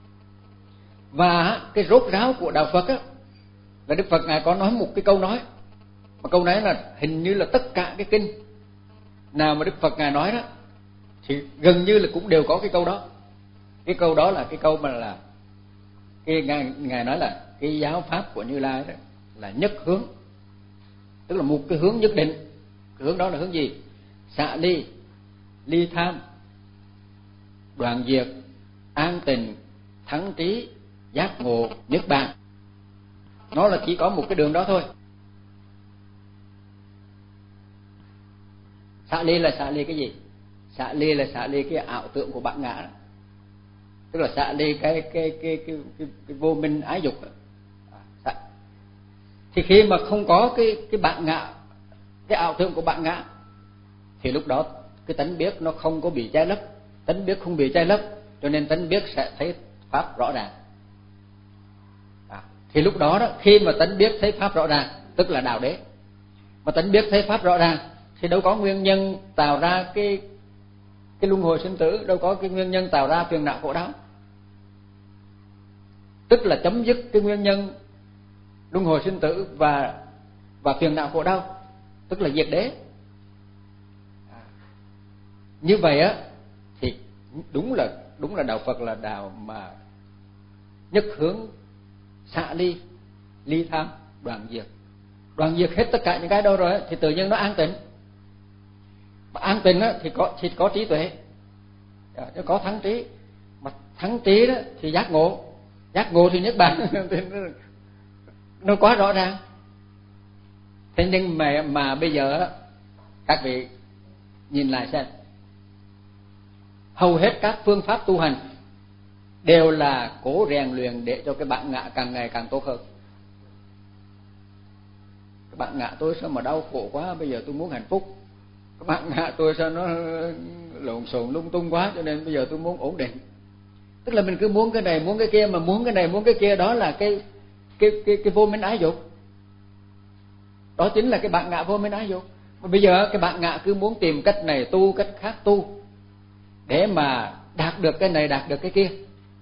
Và cái rốt ráo của đạo Phật á là Đức Phật ngài có nói một cái câu nói, mà câu nói là hình như là tất cả cái kinh nào mà Đức Phật ngài nói đó thì gần như là cũng đều có cái câu đó. Cái câu đó là cái câu mà là cái ngài, ngài nói là cái giáo pháp của Như Lai đó là nhất hướng, tức là một cái hướng nhất định. Cái hướng đó là hướng gì? Xả ly, ly tham, đoạn diệt, an tịnh, thắng trí, giác ngộ, niết bàn. Nó là chỉ có một cái đường đó thôi. Xả ly là xả ly cái gì? Xả ly là xả ly cái ảo tưởng của bản ngã đó. Tức là xả ly cái cái cái cái cái, cái, cái vô minh ái dục đó. Thì khi mà không có cái cái bản ngã, cái ảo tưởng của bản ngã, thì lúc đó cái tánh biết nó không có bị che lấp, tánh biết không bị che lấp, cho nên tánh biết sẽ thấy pháp rõ ràng. À, thì lúc đó đó, khi mà tánh biết thấy pháp rõ ràng, tức là đạo đế. Mà tánh biết thấy pháp rõ ràng thì đâu có nguyên nhân tạo ra cái cái luân hồi sinh tử, đâu có cái nguyên nhân tạo ra phiền não khổ đau. Tức là chấm dứt cái nguyên nhân luân hồi sinh tử và và phiền não khổ đau, tức là diệt đế. À, như vậy á thì đúng là đúng là đạo Phật là đạo mà nhất hướng xả ly, ly tham, đoạn diệt. Đoạn diệt hết tất cả những cái đâu rồi thì tự nhiên nó an tịnh. Mà an tịnh á thì có thì có trí tuệ, nó có thắng trí. Mà thắng trí đó thì giác ngộ, giác ngộ thì niết bàn. Nó quá rõ ràng. Thế nhưng mà mà bây giờ các vị nhìn lại xem, hầu hết các phương pháp tu hành đều là cố rèn luyện để cho cái bản ngã càng ngày càng tốt hơn. Cái bản ngã tôi sao mà đau khổ quá, bây giờ tôi muốn hạnh phúc. Cái bản ngã tôi sao nó lộn xộn lung tung quá, cho nên bây giờ tôi muốn ổn định. Tức là mình cứ muốn cái này muốn cái kia, mà muốn cái này muốn cái kia, đó là cái cái cái cái vô minh ái dục. Đó chính là cái bản ngã vô minh ái dục. Mà bây giờ cái bản ngã cứ muốn tìm cách này tu, cách khác tu để mà đạt được cái này, đạt được cái kia.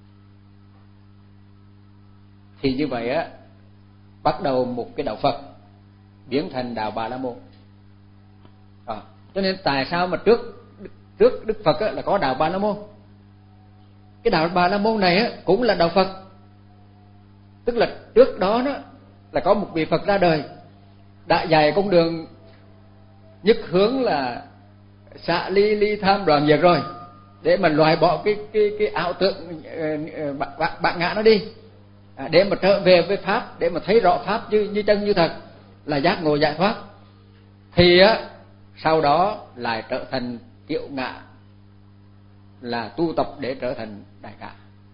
Thì như vậy á, bắt đầu một cái đạo Phật biến thành đạo Bà La Môn. À, cho nên tại sao mà trước trước Đức Phật á, là có đạo Bà La Môn. Cái đạo Bà La Môn này á, cũng là đạo Phật. Tức là trước đó đó là có một vị Phật ra đời, đã dạy con đường nhất hướng là xả ly, ly tham, đoạn diệt rồi, để mà loại bỏ cái cái cái ảo tưởng bạn bạn ngã nó đi, à, để mà trở về với pháp, để mà thấy rõ pháp như như chân như thật, là giác ngộ giải thoát. Thì á sau đó lại trở thành Tiểu Ngã, là tu tập để trở thành Đại Ngã.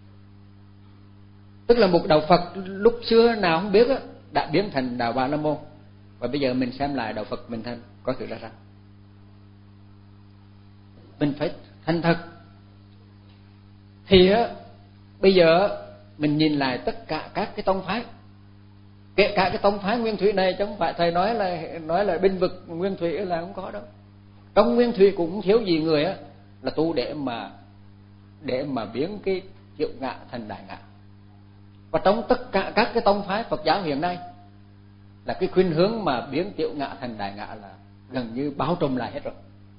Tức là một đạo Phật lúc xưa nào không biết á, đã biến thành đạo Bà La Môn. Và bây giờ mình xem lại đạo Phật mình thành có sự ra sao. Mình phải thành thật. Thì á bây giờ mình nhìn lại tất cả các cái tông phái, kể cả cái tông phái Nguyên Thủy này, chứ không phải thầy nói là nói là binh vực Nguyên Thủy là không có đâu. Trong Nguyên Thủy cũng thiếu gì người á là tu để mà để mà biến cái Tiểu Ngã thành Đại Ngã. Và trong tất cả các cái tông phái Phật giáo hiện nay là cái khuynh hướng mà biến Tiểu Ngã thành Đại Ngã là gần như bao trùm lại hết rồi.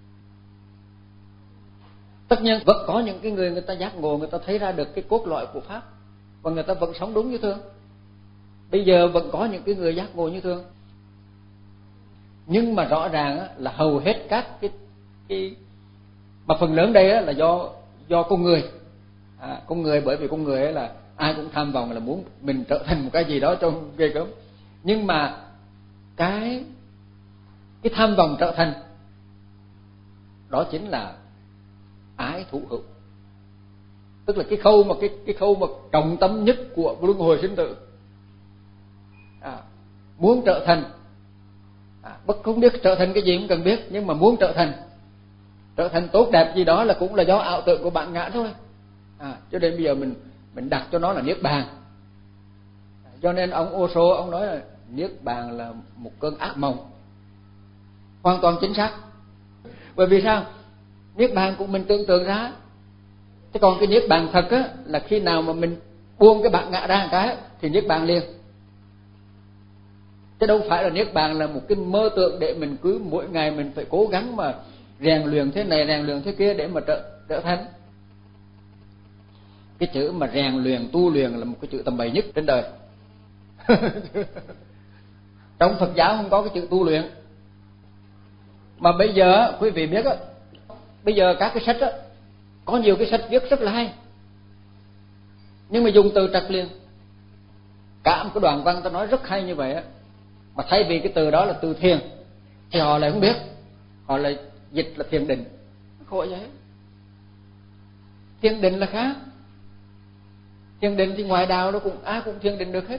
Tất nhiên vẫn có những cái người người ta giác ngộ, người ta thấy ra được cái cốt lõi của pháp và người ta vẫn sống đúng như thường. Bây giờ vẫn có những cái người giác ngộ như thường. Nhưng mà rõ ràng là hầu hết các cái cái mà phần lớn đây là do do con người. À, con người bởi vì con người là ai cũng tham vọng là muốn mình trở thành một cái gì đó trong ghê gớm. Nhưng mà cái cái tham vọng trở thành đó chính là ái thủ hữu. Tức là cái khâu mà cái cái khâu mà trọng tâm nhất của luân hồi sinh tử. À, muốn trở thành, à, bất không biết trở thành cái gì cũng cần biết, nhưng mà muốn trở thành trở thành tốt đẹp gì đó là cũng là do ảo tưởng của bản ngã thôi. À, cho nên bây giờ mình mình đặt cho nó là niết bàn. À, cho nên ông Osho ông nói là niết bàn là một cơn ác mộng. Hoàn toàn chính xác. Bởi vì sao? Niết bàn của mình tưởng tượng ra. Thế còn cái niết bàn thật á là khi nào mà mình buông cái bản ngã ra một cái thì niết bàn liền. Chứ đâu phải là niết bàn là một cái mơ tượng để mình cứ mỗi ngày mình phải cố gắng mà rèn luyện thế này rèn luyện thế kia để mà trở trở thành. Cái chữ mà rèn luyện tu luyện là một cái chữ tầm bậy nhất trên đời. Trong Phật giáo không có cái chữ tu luyện. Mà bây giờ quý vị biết á, bây giờ các cái sách á, có nhiều cái sách viết rất là hay. Nhưng mà dùng từ trật liền. Cả một cái đoạn văn ta nói rất hay như vậy á, mà thay vì cái từ đó là từ thiền thì họ lại không biết, họ lại dịch là thiền định. Khổ vậy. Thiền định là khác. Thiền định thì ngoài đạo nó cũng ai cũng thiền định được hết.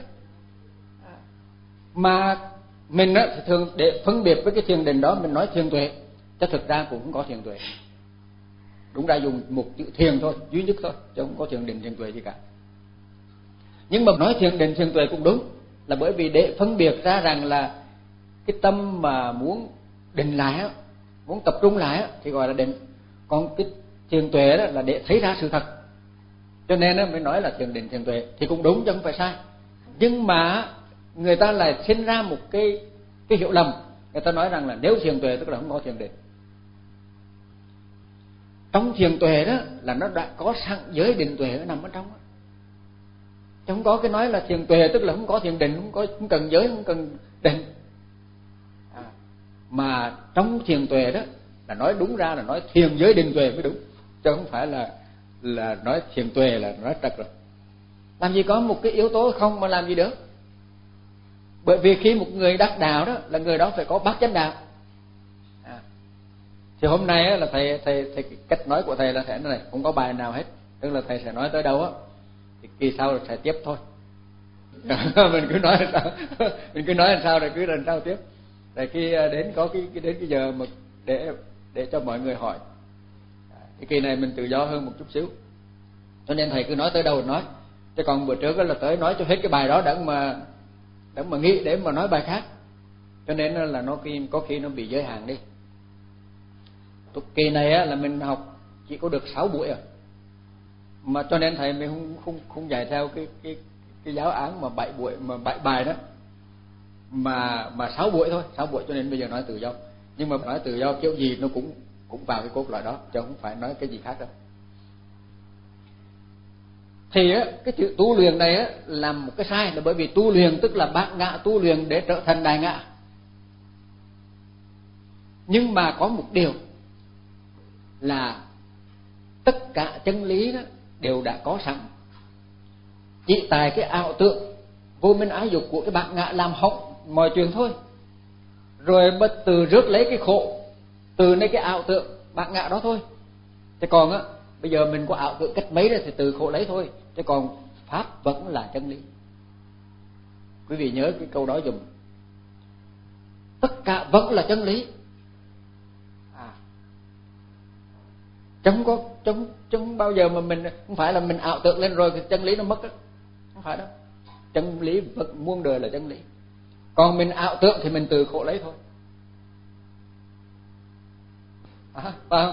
Mà mình á thì thường để phân biệt với cái thiền định đó mình nói thiền tuệ, chứ thực ra cũng không có thiền tuệ. Đúng ra dùng một chữ thiền thôi, duy nhất thôi, chứ không có thiền định thiền tuệ gì cả. Nhưng mà nói thiền định thiền tuệ cũng đúng, là bởi vì để phân biệt ra rằng là cái tâm mà muốn định lại á, muốn tập trung lại á, thì gọi là định. Còn cái thiền tuệ đó là để thấy ra sự thật. Cho nên á mới nói là thiền định thiền tuệ thì cũng đúng chứ không phải sai. Nhưng mà người ta lại sinh ra một cái cái hiểu lầm. Người ta nói rằng là nếu thiền tuệ tức là không có thiền định. Trong thiền tuệ đó là nó đã có sẵn giới định tuệ nó nằm ở trong đó. Chứ không có cái nói là thiền tuệ tức là không có thiền định, không có không cần giới, không cần định. À, mà trong thiền tuệ đó là nói đúng ra là nói thiền giới định tuệ mới đúng, chứ không phải là là nói thiền tuệ là nói trật rồi. Làm gì có một cái yếu tố không mà làm gì được? Bởi vì khi một người đắc đạo đó là người đó phải có bát chánh đạo. À, thì hôm nay á, là thầy thầy thầy cách nói của thầy là thế này, không có bài nào hết, tức là thầy sẽ nói tới đâu á thì kỳ sau là sẽ tiếp thôi. Mình cứ nói làm sao, mình cứ nói làm sao rồi cứ làm sao tiếp. Rồi khi đến có cái, cái đến cái giờ mà để để cho mọi người hỏi. Cái kỳ này mình tự do hơn một chút xíu, cho nên thầy cứ nói tới đâu nói. Chứ còn bữa trước là tới nói cho hết cái bài đó đã mà đã mà nghĩ để mà nói bài khác, cho nên là nó có khi nó bị giới hạn đi. Kỳ này á, là mình học chỉ có được sáu buổi à, mà cho nên thầy mình không không không dạy theo cái cái cái giáo án mà bảy buổi mà bảy bài đó, mà mà sáu buổi thôi, sáu buổi cho nên bây giờ nói tự do. Nhưng mà nói tự do kiểu gì nó cũng cũng vào cái cốt lõi đó, chứ không phải nói cái gì khác đâu. Thì á, cái chữ tu luyện này á, là một cái sai, là bởi vì tu luyện tức là bát ngã tu luyện để trở thành đại ngã. Nhưng mà có một điều là tất cả chân lý đó đều đã có sẵn, chỉ tại cái ảo tưởng vô minh ái dục của cái bát ngã làm hỏng mọi chuyện thôi. Rồi bất từ rước lấy cái khổ từ nơi cái ảo tưởng bát ngã đó thôi. Thế còn á, bây giờ mình có ảo tưởng cách mấy đó thì từ khổ lấy thôi, chứ còn pháp vẫn là chân lý. Quý vị nhớ cái câu đó dùm, tất cả vẫn là chân lý. À, chẳng có chẳng, chẳng bao giờ mà mình không phải là mình ảo tưởng lên rồi thì chân lý nó mất đó. Không phải đâu, chân lý vẫn muôn đời là chân lý. Còn mình ảo tưởng thì mình từ khổ lấy thôi. À, phải không?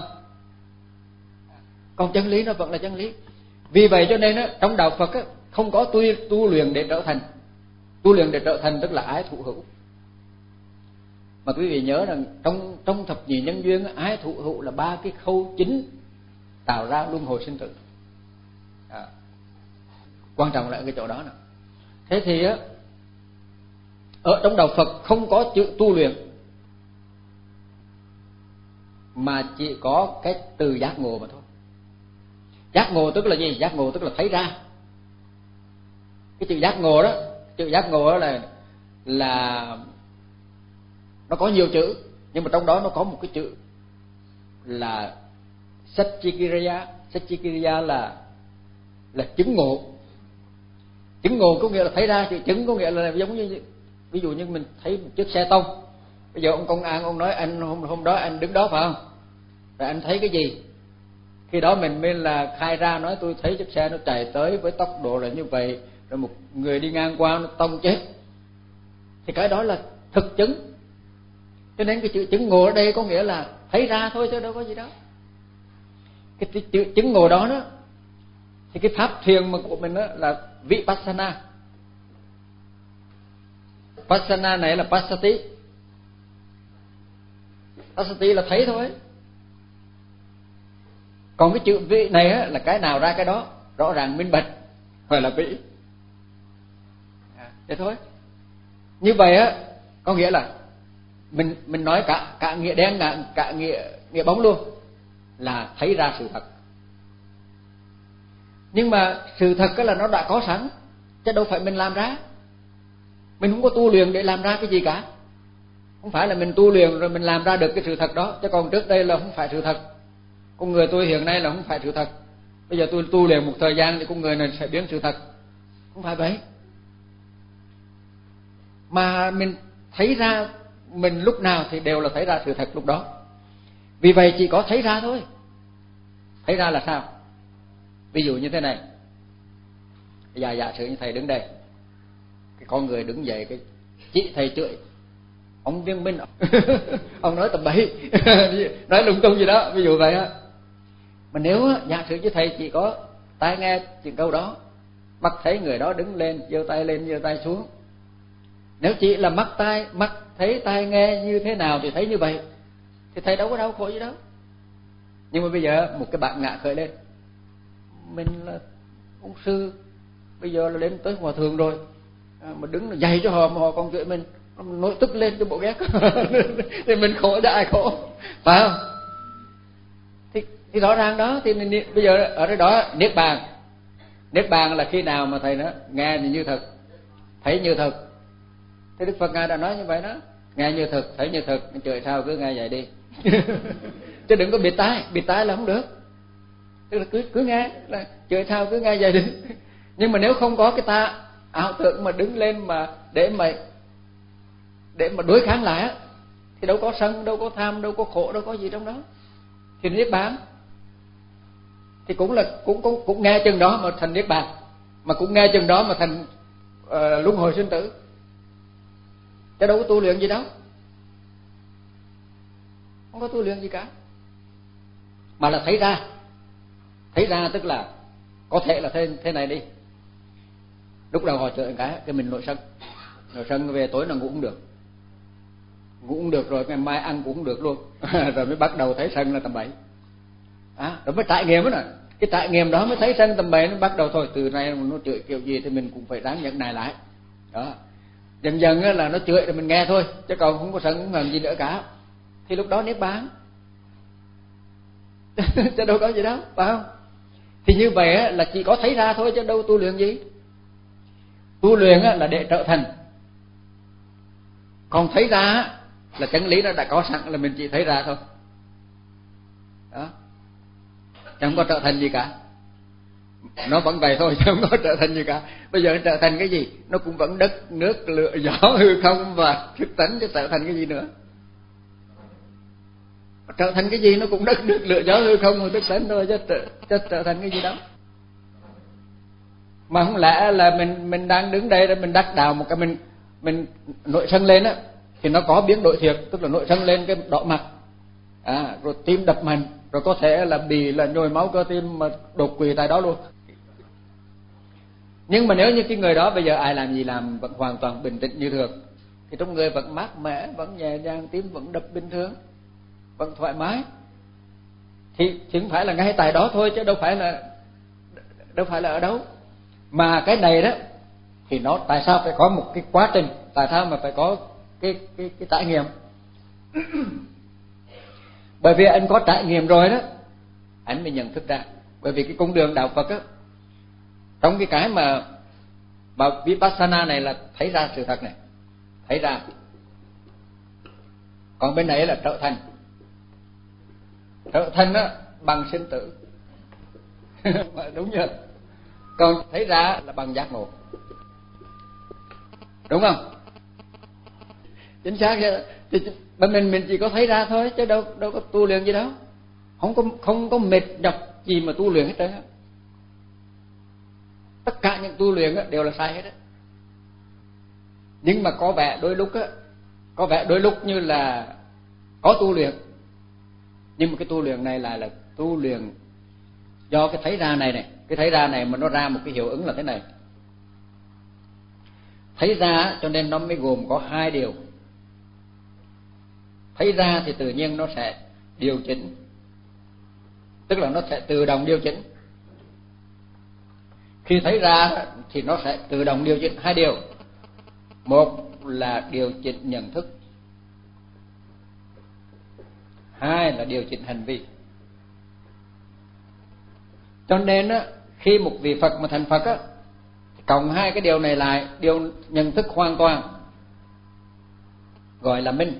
Còn chân lý nó vẫn là chân lý. Vì vậy cho nên á, trong đạo Phật á, không có tu, tu luyện để trở thành. Tu luyện để trở thành tức là ái thụ hữu. Mà quý vị nhớ rằng trong trong thập nhị nhân duyên, ái thụ hữu là ba cái khâu chính tạo ra luân hồi sinh tử. À, quan trọng là ở cái chỗ đó nè. Thế thì á, ở trong đạo Phật không có chữ tu luyện, mà chỉ có cái từ giác ngộ mà thôi. Giác ngộ tức là gì? Giác ngộ tức là thấy ra. Cái chữ giác ngộ đó, chữ giác ngộ đó là là nó có nhiều chữ, nhưng mà trong đó nó có một cái chữ là Satchikiriya. Satchikiriya là là chứng ngộ. Chứng ngộ có nghĩa là thấy ra, chữ chứng có nghĩa là giống như ví dụ như mình thấy một chiếc xe tông. Bây giờ ông công an ông nói anh hôm hôm đó anh đứng đó phải không? Rồi anh thấy cái gì? Khi đó mình mới là khai ra, nói tôi thấy chiếc xe nó chạy tới với tốc độ là như vậy, rồi một người đi ngang qua nó tông chết. Thì cái đó là thực chứng. Cho nên cái chữ chứng ngộ ở đây có nghĩa là thấy ra thôi chứ đâu có gì đó. Cái chữ chứng ngộ đó đó thì cái pháp thiền mà của mình đó là Vipassana. Vipassana này là Passati. Passati là thấy thôi. Còn cái chữ vị này á, là cái nào ra cái đó, rõ ràng minh bạch, gọi là vị. À, thế thôi. Như vậy á, có nghĩa là mình mình nói cả cả nghĩa đen cả, cả nghĩa nghĩa bóng luôn, là thấy ra sự thật. Nhưng mà sự thật là nó đã có sẵn, chứ đâu phải mình làm ra. Mình không có tu luyện để làm ra cái gì cả. Không phải là mình tu luyện rồi mình làm ra được cái sự thật đó, chứ còn trước đây là không phải sự thật. Con người tôi hiện nay là không phải sự thật. Bây giờ tôi tu luyện một thời gian thì con người này sẽ biến sự thật. Không phải vậy. Mà mình thấy ra mình lúc nào thì đều là thấy ra sự thật lúc đó. Vì vậy chỉ có thấy ra thôi. Thấy ra là sao? Ví dụ như thế này. Bây giờ giả sử như thầy đứng đây, cái con người đứng dậy, cái chị thầy chửi ông Viên Minh ông nói tầm bậy nói lung tung gì đó, ví dụ vậy á. Mà nếu giả sử như thầy chỉ có tai nghe chuyện câu đó, mắt thấy người đó đứng lên giơ tay lên giơ tay xuống, nếu chỉ là mắt tai mắt thấy tai nghe như thế nào thì thấy như vậy, thì thầy đâu có đau khổ gì đâu. Nhưng mà bây giờ một cái bạn ngã khởi lên, mình là ông sư, bây giờ là đến tới hòa thượng rồi, à, mà đứng là dày cho họ mà họ còn chửi mình, nổi tức lên cho bộ ghét thì mình khổ chứ ai khổ, phải không? Thì, thì rõ ràng đó, thì mình, bây giờ ở đây đó niết bàn, niết bàn là khi nào mà thầy nói nghe thì như thật, thấy như thật. Thì Đức Phật ngài đã nói như vậy đó, nghe như thật, thấy như thật, trời sao cứ nghe vậy đi chứ đừng có bịt tai, bịt tai là không được. Tức là cứ cứ nghe, là trời sao cứ nghe vậy đi. Nhưng mà nếu không có cái ta ảo tưởng mà đứng lên mà để mà để mà đối kháng lại á, thì đâu có sân, đâu có tham, đâu có khổ, đâu có gì trong đó. Thì niết bàn thì cũng là cũng cũng cũng nghe chừng đó mà thành niết bàn, mà cũng nghe chừng đó mà thành uh, luân hồi sinh tử. Chứ đâu có tu luyện gì đâu, không có tu luyện gì cả, mà là thấy ra. Thấy ra tức là có thể là thế, thế này đi. Lúc đầu họ chửi cái cái mình nổi sân, nổi sân về tối là ngủ không được, ngủ không được rồi ngày mai ăn cũng không được luôn rồi mới bắt đầu thấy sân là tầm bậy. À, rồi mới trải nghiệm đó nè, cái trải nghiệm đó mới thấy sân tầm bậy, nó bắt đầu thôi từ nay nó chửi kiểu gì thì mình cũng phải ráng nhận nài lại. Đó, dần dần là nó chửi rồi mình nghe thôi, chứ còn không có sân không làm gì nữa cả. Thì lúc đó niết bàn chứ đâu có gì đâu, phải không? Thì như vậy là chỉ có thấy ra thôi, chứ đâu tu luyện gì. Tu luyện là để trở thành, còn thấy ra là chân lý nó đã có sẵn, là mình chỉ thấy ra thôi. Đó, chẳng có trở thành gì cả. Nó vẫn vậy thôi chứ không có trở thành gì cả. Bây giờ nó trở thành cái gì? Nó cũng vẫn đất, nước, lửa, gió, hư không và thức tánh, chứ trở thành cái gì nữa? Trở thành cái gì nó cũng đất, nước, lửa, gió, hư không và thức tánh thôi, chứ trở, chứ trở thành cái gì đâu. Mà không lẽ là mình mình đang đứng đây rồi mình đắc đạo một cái mình mình nội sân lên á, thì nó có biến đổi thiệt, tức là nội sân lên cái đỏ mặt, à, rồi tim đập mạnh, rồi có thể là bị là nhồi máu cơ tim mà đột quỵ tại đó luôn. Nhưng mà nếu như cái người đó bây giờ ai làm gì làm vẫn hoàn toàn bình tĩnh như thường, thì trong người vẫn mát mẻ, vẫn nhẹ nhàng, tim vẫn đập bình thường, vẫn thoải mái, thì thì không phải là ngay tại đó thôi, chứ đâu phải là đâu phải là ở đâu. Mà cái này đó thì nó tại sao phải có một cái quá trình, tại sao mà phải có cái cái cái trải nghiệm? Bởi vì anh có trải nghiệm rồi đó, anh mới nhận thức ra. Bởi vì cái con đường đạo Phật á, trong cái cái mà mà Vipassana này là thấy ra sự thật này, thấy ra. Còn bên này là trở thành, trở thành á bằng sinh tử đúng chưa? Còn thấy ra là bằng giác ngộ, đúng không? Chính xác vậy. Thì mình mình chỉ có thấy ra thôi, chứ đâu đâu có tu luyện gì đâu, không có không có mệt nhọc gì mà tu luyện hết trơn á. Tất cả những tu luyện á đều là sai hết á. Nhưng mà có vẻ đôi lúc á, có vẻ đôi lúc như là có tu luyện, nhưng mà cái tu luyện này lại là tu luyện do cái thấy ra này này, cái thấy ra này mà nó ra một cái hiệu ứng là thế này. Thấy ra cho nên nó mới gồm có hai điều. Thấy ra thì tự nhiên nó sẽ điều chỉnh, tức là nó sẽ tự động điều chỉnh. Khi thấy ra thì nó sẽ tự động điều chỉnh hai điều. Một là điều chỉnh nhận thức, hai là điều chỉnh hành vi. Cho nên á, khi một vị Phật mà thành Phật á, cộng hai cái điều này lại, điều nhận thức hoàn toàn gọi là minh,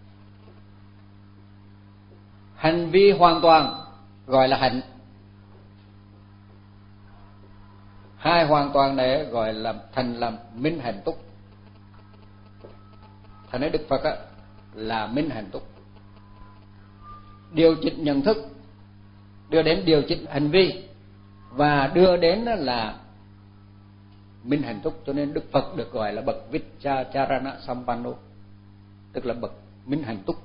hành vi hoàn toàn gọi là hạnh. Hai hoàn toàn này gọi là thành là minh hạnh túc. Thành nói Đức Phật á, là minh hạnh túc, điều chỉnh nhận thức, đưa đến điều chỉnh hành vi và đưa đến là minh hạnh túc. Cho nên Đức Phật được gọi là bậc Vichacharana Sampanno, tức là bậc minh hạnh túc.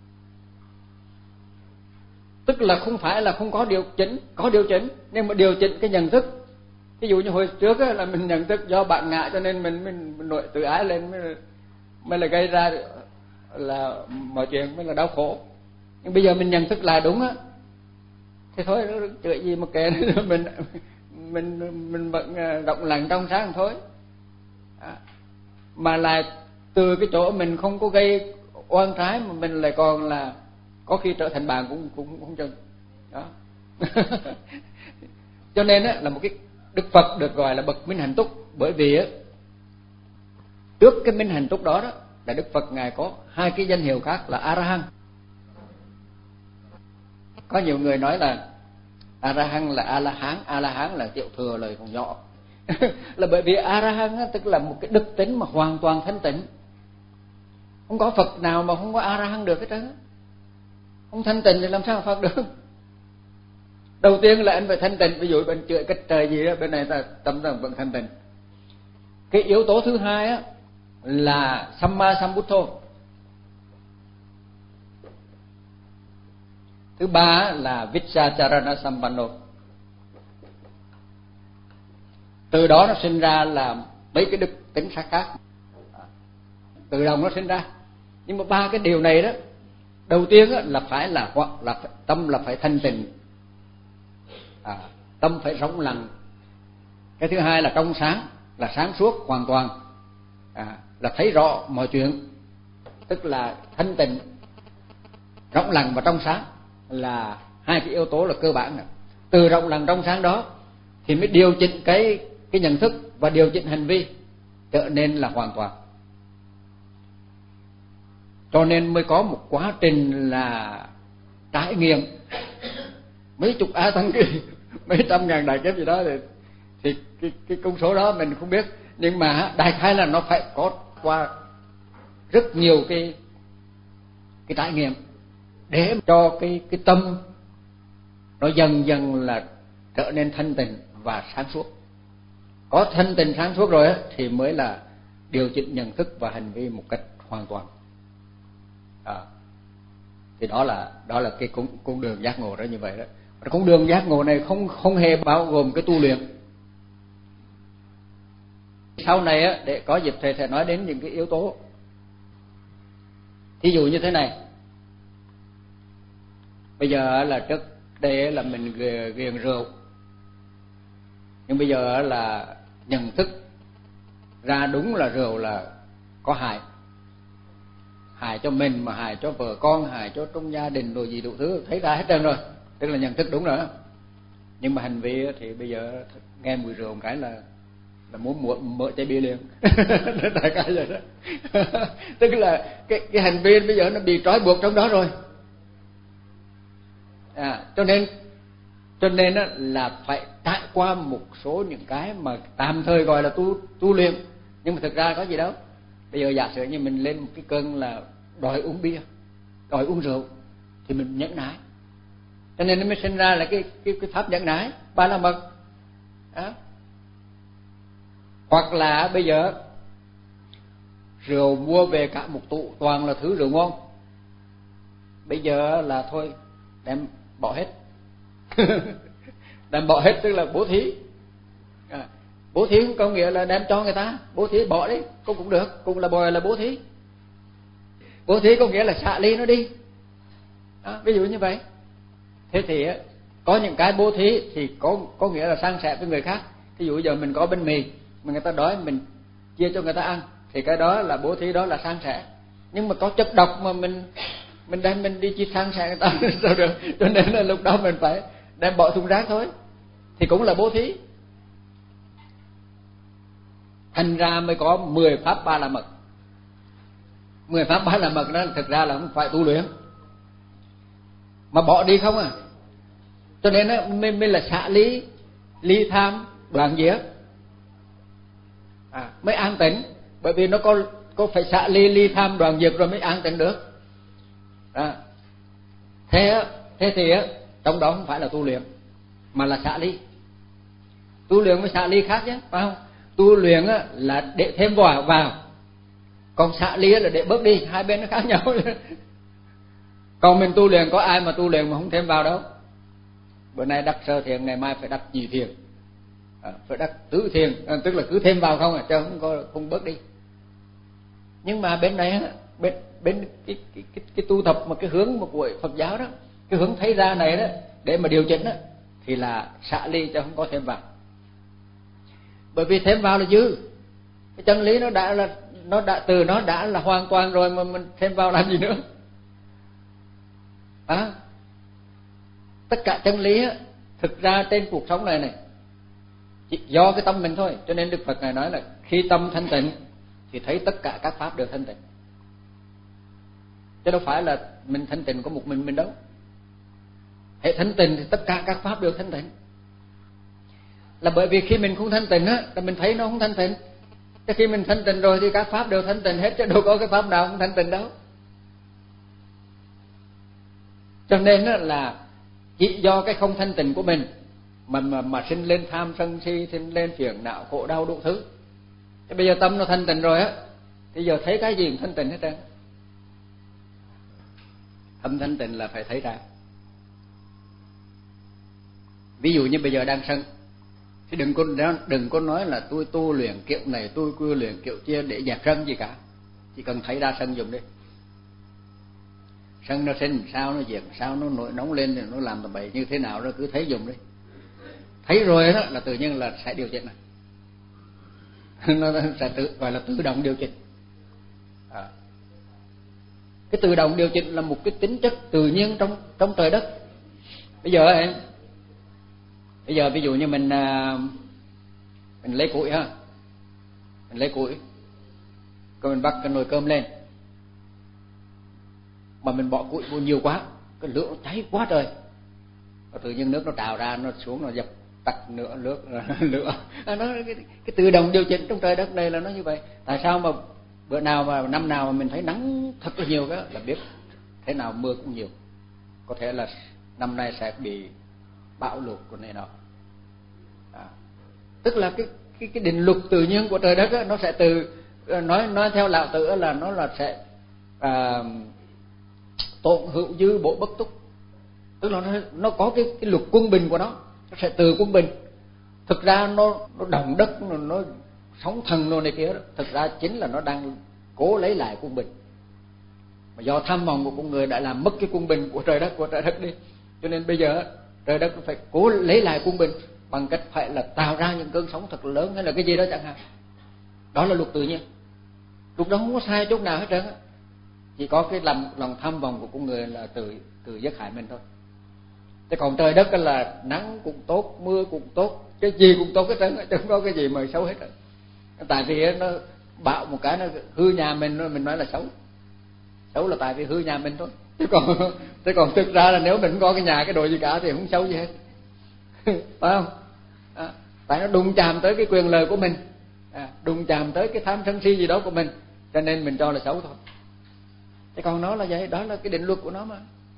Tức là không phải là không có điều chỉnh, có điều chỉnh, nhưng mà điều chỉnh cái nhận thức. Ví dụ như hồi trước á, là mình nhận thức do bạn ngã cho nên mình mình, mình nội tự ái lên mới, mới là gây ra là mọi chuyện mới là đau khổ. Nhưng bây giờ mình nhận thức là đúng á, thì thôi chửi gì mà kệ, mình mình mình vẫn rộng lặng trong sáng thôi. À, mà lại từ cái chỗ mình không có gây oan trái mà mình lại còn là có khi trở thành bạn cũng cũng không chừng đó. Cho nên á, là một cái Đức Phật được gọi là bậc minh hạnh túc, bởi vì á, trước cái minh hạnh túc đó đó là Đức Phật ngài có hai cái danh hiệu khác là A La Hán. Có nhiều người nói là A La Hán là A La Hán, A La Hán là tiểu thừa lời còn nhỏ. Là bởi vì A La Hán tức là một cái đức tính mà hoàn toàn thanh tịnh. Không có Phật nào mà không có A La Hán được hết trơn. Không thanh tịnh thì làm sao Phật được? Đầu tiên là anh phải thanh tịnh, ví dụ bên chửi cách trời gì đó, bên này ta tâm ta vẫn thanh tịnh. Cái yếu tố thứ hai á là Samma Sambuddho. Thứ ba là Vichacharana Sampanno. Từ đó nó sinh ra là mấy cái đức tính khác khác, từ đồng nó sinh ra. Nhưng mà ba cái điều này đó, đầu tiên á, là phải là hoặc là phải, tâm là phải thanh tịnh, à, tâm phải rộng lặng. Cái thứ hai là trong sáng, là sáng suốt hoàn toàn, à, là thấy rõ mọi chuyện, tức là thanh tịnh, rộng lặng và trong sáng là hai cái yếu tố là cơ bản. Từ rộng lặng trong sáng đó thì mới điều chỉnh cái cái nhận thức và điều chỉnh hành vi trở nên là hoàn toàn. Cho nên mới có một quá trình là trải nghiệm mấy chục a tăng kỳ, mấy trăm ngàn đại kiếp gì đó, thì, thì cái, cái con số đó mình không biết, nhưng mà đại khái là nó phải có qua rất nhiều cái cái trải nghiệm để cho cái cái tâm nó dần dần là trở nên thanh tịnh và sáng suốt. Có thanh tịnh sáng suốt rồi á, thì mới là điều chỉnh nhận thức và hành vi một cách hoàn toàn. À, thì đó là đó là cái con, con đường giác ngộ đó như vậy đó. Con đường giác ngộ này không không hề bao gồm cái tu luyện. Sau này á, để có dịp thầy sẽ nói đến những cái yếu tố. Thí dụ như thế này, bây giờ là trước đây là mình ghiền rượu, nhưng bây giờ là nhận thức ra đúng là rượu là có hại, hại cho mình mà hại cho vợ con, hại cho trong gia đình rồi gì đủ thứ, thấy ra hết trơn rồi, tức là nhận thức đúng rồi đó. Nhưng mà hành vi thì bây giờ nghe mùi rượu một cái là là muốn mở, mở chai bia liền. Đại cái vậy đó. Tức là cái cái hành vi bây giờ nó bị trói buộc trong đó rồi. À, cho nên cho nên là phải trải qua một số những cái mà tạm thời gọi là tu tu luyện, nhưng mà thực ra có gì đâu. Bây giờ giả sử như mình lên một cái cơn là đòi uống bia, đòi uống rượu, thì mình nhẫn nại, cho nên nó mới sinh ra là cái cái cái pháp nhẫn nại ba la mật. Đó. Hoặc là bây giờ rượu mua về cả một tủ toàn là thứ rượu ngon, bây giờ là thôi đem bỏ hết. Đem bỏ hết tức là bố thí. À, bố thí không có nghĩa là đem cho người ta, bố thí bỏ đi cũng cũng được, cũng là bồi là bố thí. Bố thí có nghĩa là xả ly nó đi. Đó, ví dụ như vậy. Thế thì có những cái bố thí thì có có nghĩa là san sẻ với người khác. Ví dụ giờ mình có bánh mì mà người ta đói, mình chia cho người ta ăn, thì cái đó là bố thí, đó là san sẻ. Nhưng mà có chất độc mà mình mình đem mình đi chia san sẻ người ta sao được? Cho nên là lúc đó mình phải đem bỏ thùng rác thôi, thì cũng là bố thí. thành ra mới có mười pháp ba la mật. Mười pháp ba la mật đó thực ra là không phải tu luyện, mà bỏ đi không à. Cho nên đó, mới, mới là xả ly, ly tham, đoạn diệt, à, mới an tịnh. Bởi vì nó có có phải xả ly, ly tham, đoạn diệt rồi mới an tịnh được. À, thế thế thì trong đó không phải là tu luyện, mà là xả ly. Tu luyện với xả ly khác nhé, phải không? Tu luyện là để thêm vào vào, còn xả ly là để bớt đi, hai bên nó khác nhau. Còn mình tu luyện có ai mà tu luyện mà không thêm vào đâu. Bữa nay đắc sơ thiền, ngày mai phải đắc nhị thiền, à, phải đắc tứ thiền, à, tức là cứ thêm vào không à, chứ không có không bớt đi. Nhưng mà bên này bên bên cái cái cái, cái tu tập mà cái hướng mà của Phật giáo đó, cái hướng thấy ra này đó, để mà điều chỉnh đó, thì là xả ly chứ không có thêm vào. Bởi vì thêm vào là dư. Cái chân lý nó đã là nó đã từ nó đã là hoàn toàn rồi, mà mình thêm vào làm gì nữa? À, tất cả chân lý á, thực ra trên cuộc sống này này chỉ do cái tâm mình thôi. Cho nên Đức Phật Ngài nói là khi tâm thanh tịnh thì thấy tất cả các pháp đều thanh tịnh, chứ đâu phải là mình thanh tịnh có một mình mình đâu. Hệ thanh tịnh thì tất cả các pháp đều thanh tịnh. Là bởi vì khi mình không thanh tịnh á, là mình thấy nó không thanh tịnh. Chứ khi mình thanh tịnh rồi thì các pháp đều thanh tịnh hết, chứ đâu có cái pháp nào không thanh tịnh đâu. Cho nên á, là chỉ do cái không thanh tịnh của mình mà mà, mà sinh lên tham sân si, sinh lên phiền não khổ đau đủ thứ. Thế bây giờ tâm nó thanh tịnh rồi á, thì giờ thấy cái gì cũng thanh tịnh hết trơn. Tâm thanh tịnh là phải thấy ra. Ví dụ như bây giờ đang sân, thì đừng có đừng có nói là tôi tu luyện kiểu này, tôi tu luyện kiểu kia để dẹp sân gì cả. Chỉ cần thấy ra sân dùng đi. Sân nó sinh sao, nó diệt sao, nó nổi nóng lên thì nó làm tầm bậy như thế nào đó, cứ thấy dùng đi. Thấy rồi đó là tự nhiên là sẽ điều chỉnh này. Nó sẽ tự gọi là tự động điều chỉnh. À, cái tự động điều chỉnh là một cái tính chất tự nhiên trong trong trời đất. Bây giờ em bây giờ ví dụ như mình mình lấy củi ha, mình lấy củi, rồi mình bắt cái nồi cơm lên, mà mình bỏ củi vô nhiều quá, cái lửa nó cháy quá trời, và tự nhiên nước nó trào ra, nó xuống, nó dập tắt nữa nước lửa. Nó cái, cái tự động điều chỉnh trong trời đất này là nó như vậy. Tại sao mà bữa nào mà năm nào mà mình thấy nắng thật là nhiều, đó là biết thế nào mưa cũng nhiều, có thể là năm nay sẽ bị bão lụt của này nọ. À, tức là cái cái cái định luật tự nhiên của trời đất đó, nó sẽ từ nói nói theo lão tử là nó là sẽ à, tổn hữu dư bổ bất túc, tức là nó nó có cái cái luật quân bình của nó, nó sẽ từ quân bình. Thực ra nó nó động đất, nó, nó sóng thần nó này kia đó, thực ra chính là nó đang cố lấy lại quân bình, mà do tham vọng của con người đã làm mất cái quân bình của trời đất của trời đất đi. Cho nên bây giờ trời đất phải cố lấy lại quân bình bằng cách phải là tạo ra những cơn sóng thật lớn hay là cái gì đó chẳng hạn. Đó là luật tự nhiên, luật đó không có sai chút nào hết trơn á. Chỉ có cái lòng lòng tham vọng của con người là tự tự giết hại mình thôi. Thế còn trời đất là nắng cũng tốt, mưa cũng tốt, cái gì cũng tốt hết trơn, chứ không có cái gì mà xấu hết trơn. Tại vì nó bạo một cái nó hư nhà mình, mình nói là xấu. Xấu là tại vì hư nhà mình thôi. Chứ còn chứ còn thực ra là nếu mình không có cái nhà cái đồ gì cả thì không xấu gì hết. Phải không? À, tại nó đụng chạm tới cái quyền lợi của mình, à, đụng chạm tới cái tham sân si gì đó của mình, cho nên mình cho là xấu thôi. Chứ còn nó là vậy, đó là cái định luật của nó mà.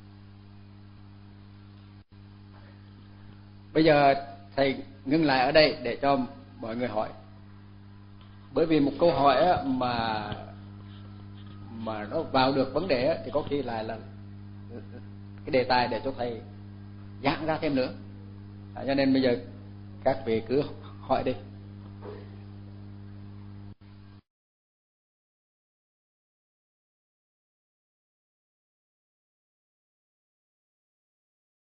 Bây giờ thầy ngưng lại ở đây để cho mọi người hỏi. Bởi vì một câu hỏi mà mà nó vào được vấn đề thì có khi lại là cái đề tài để cho thầy giảng ra thêm nữa. À, cho nên bây giờ các vị cứ hỏi đi.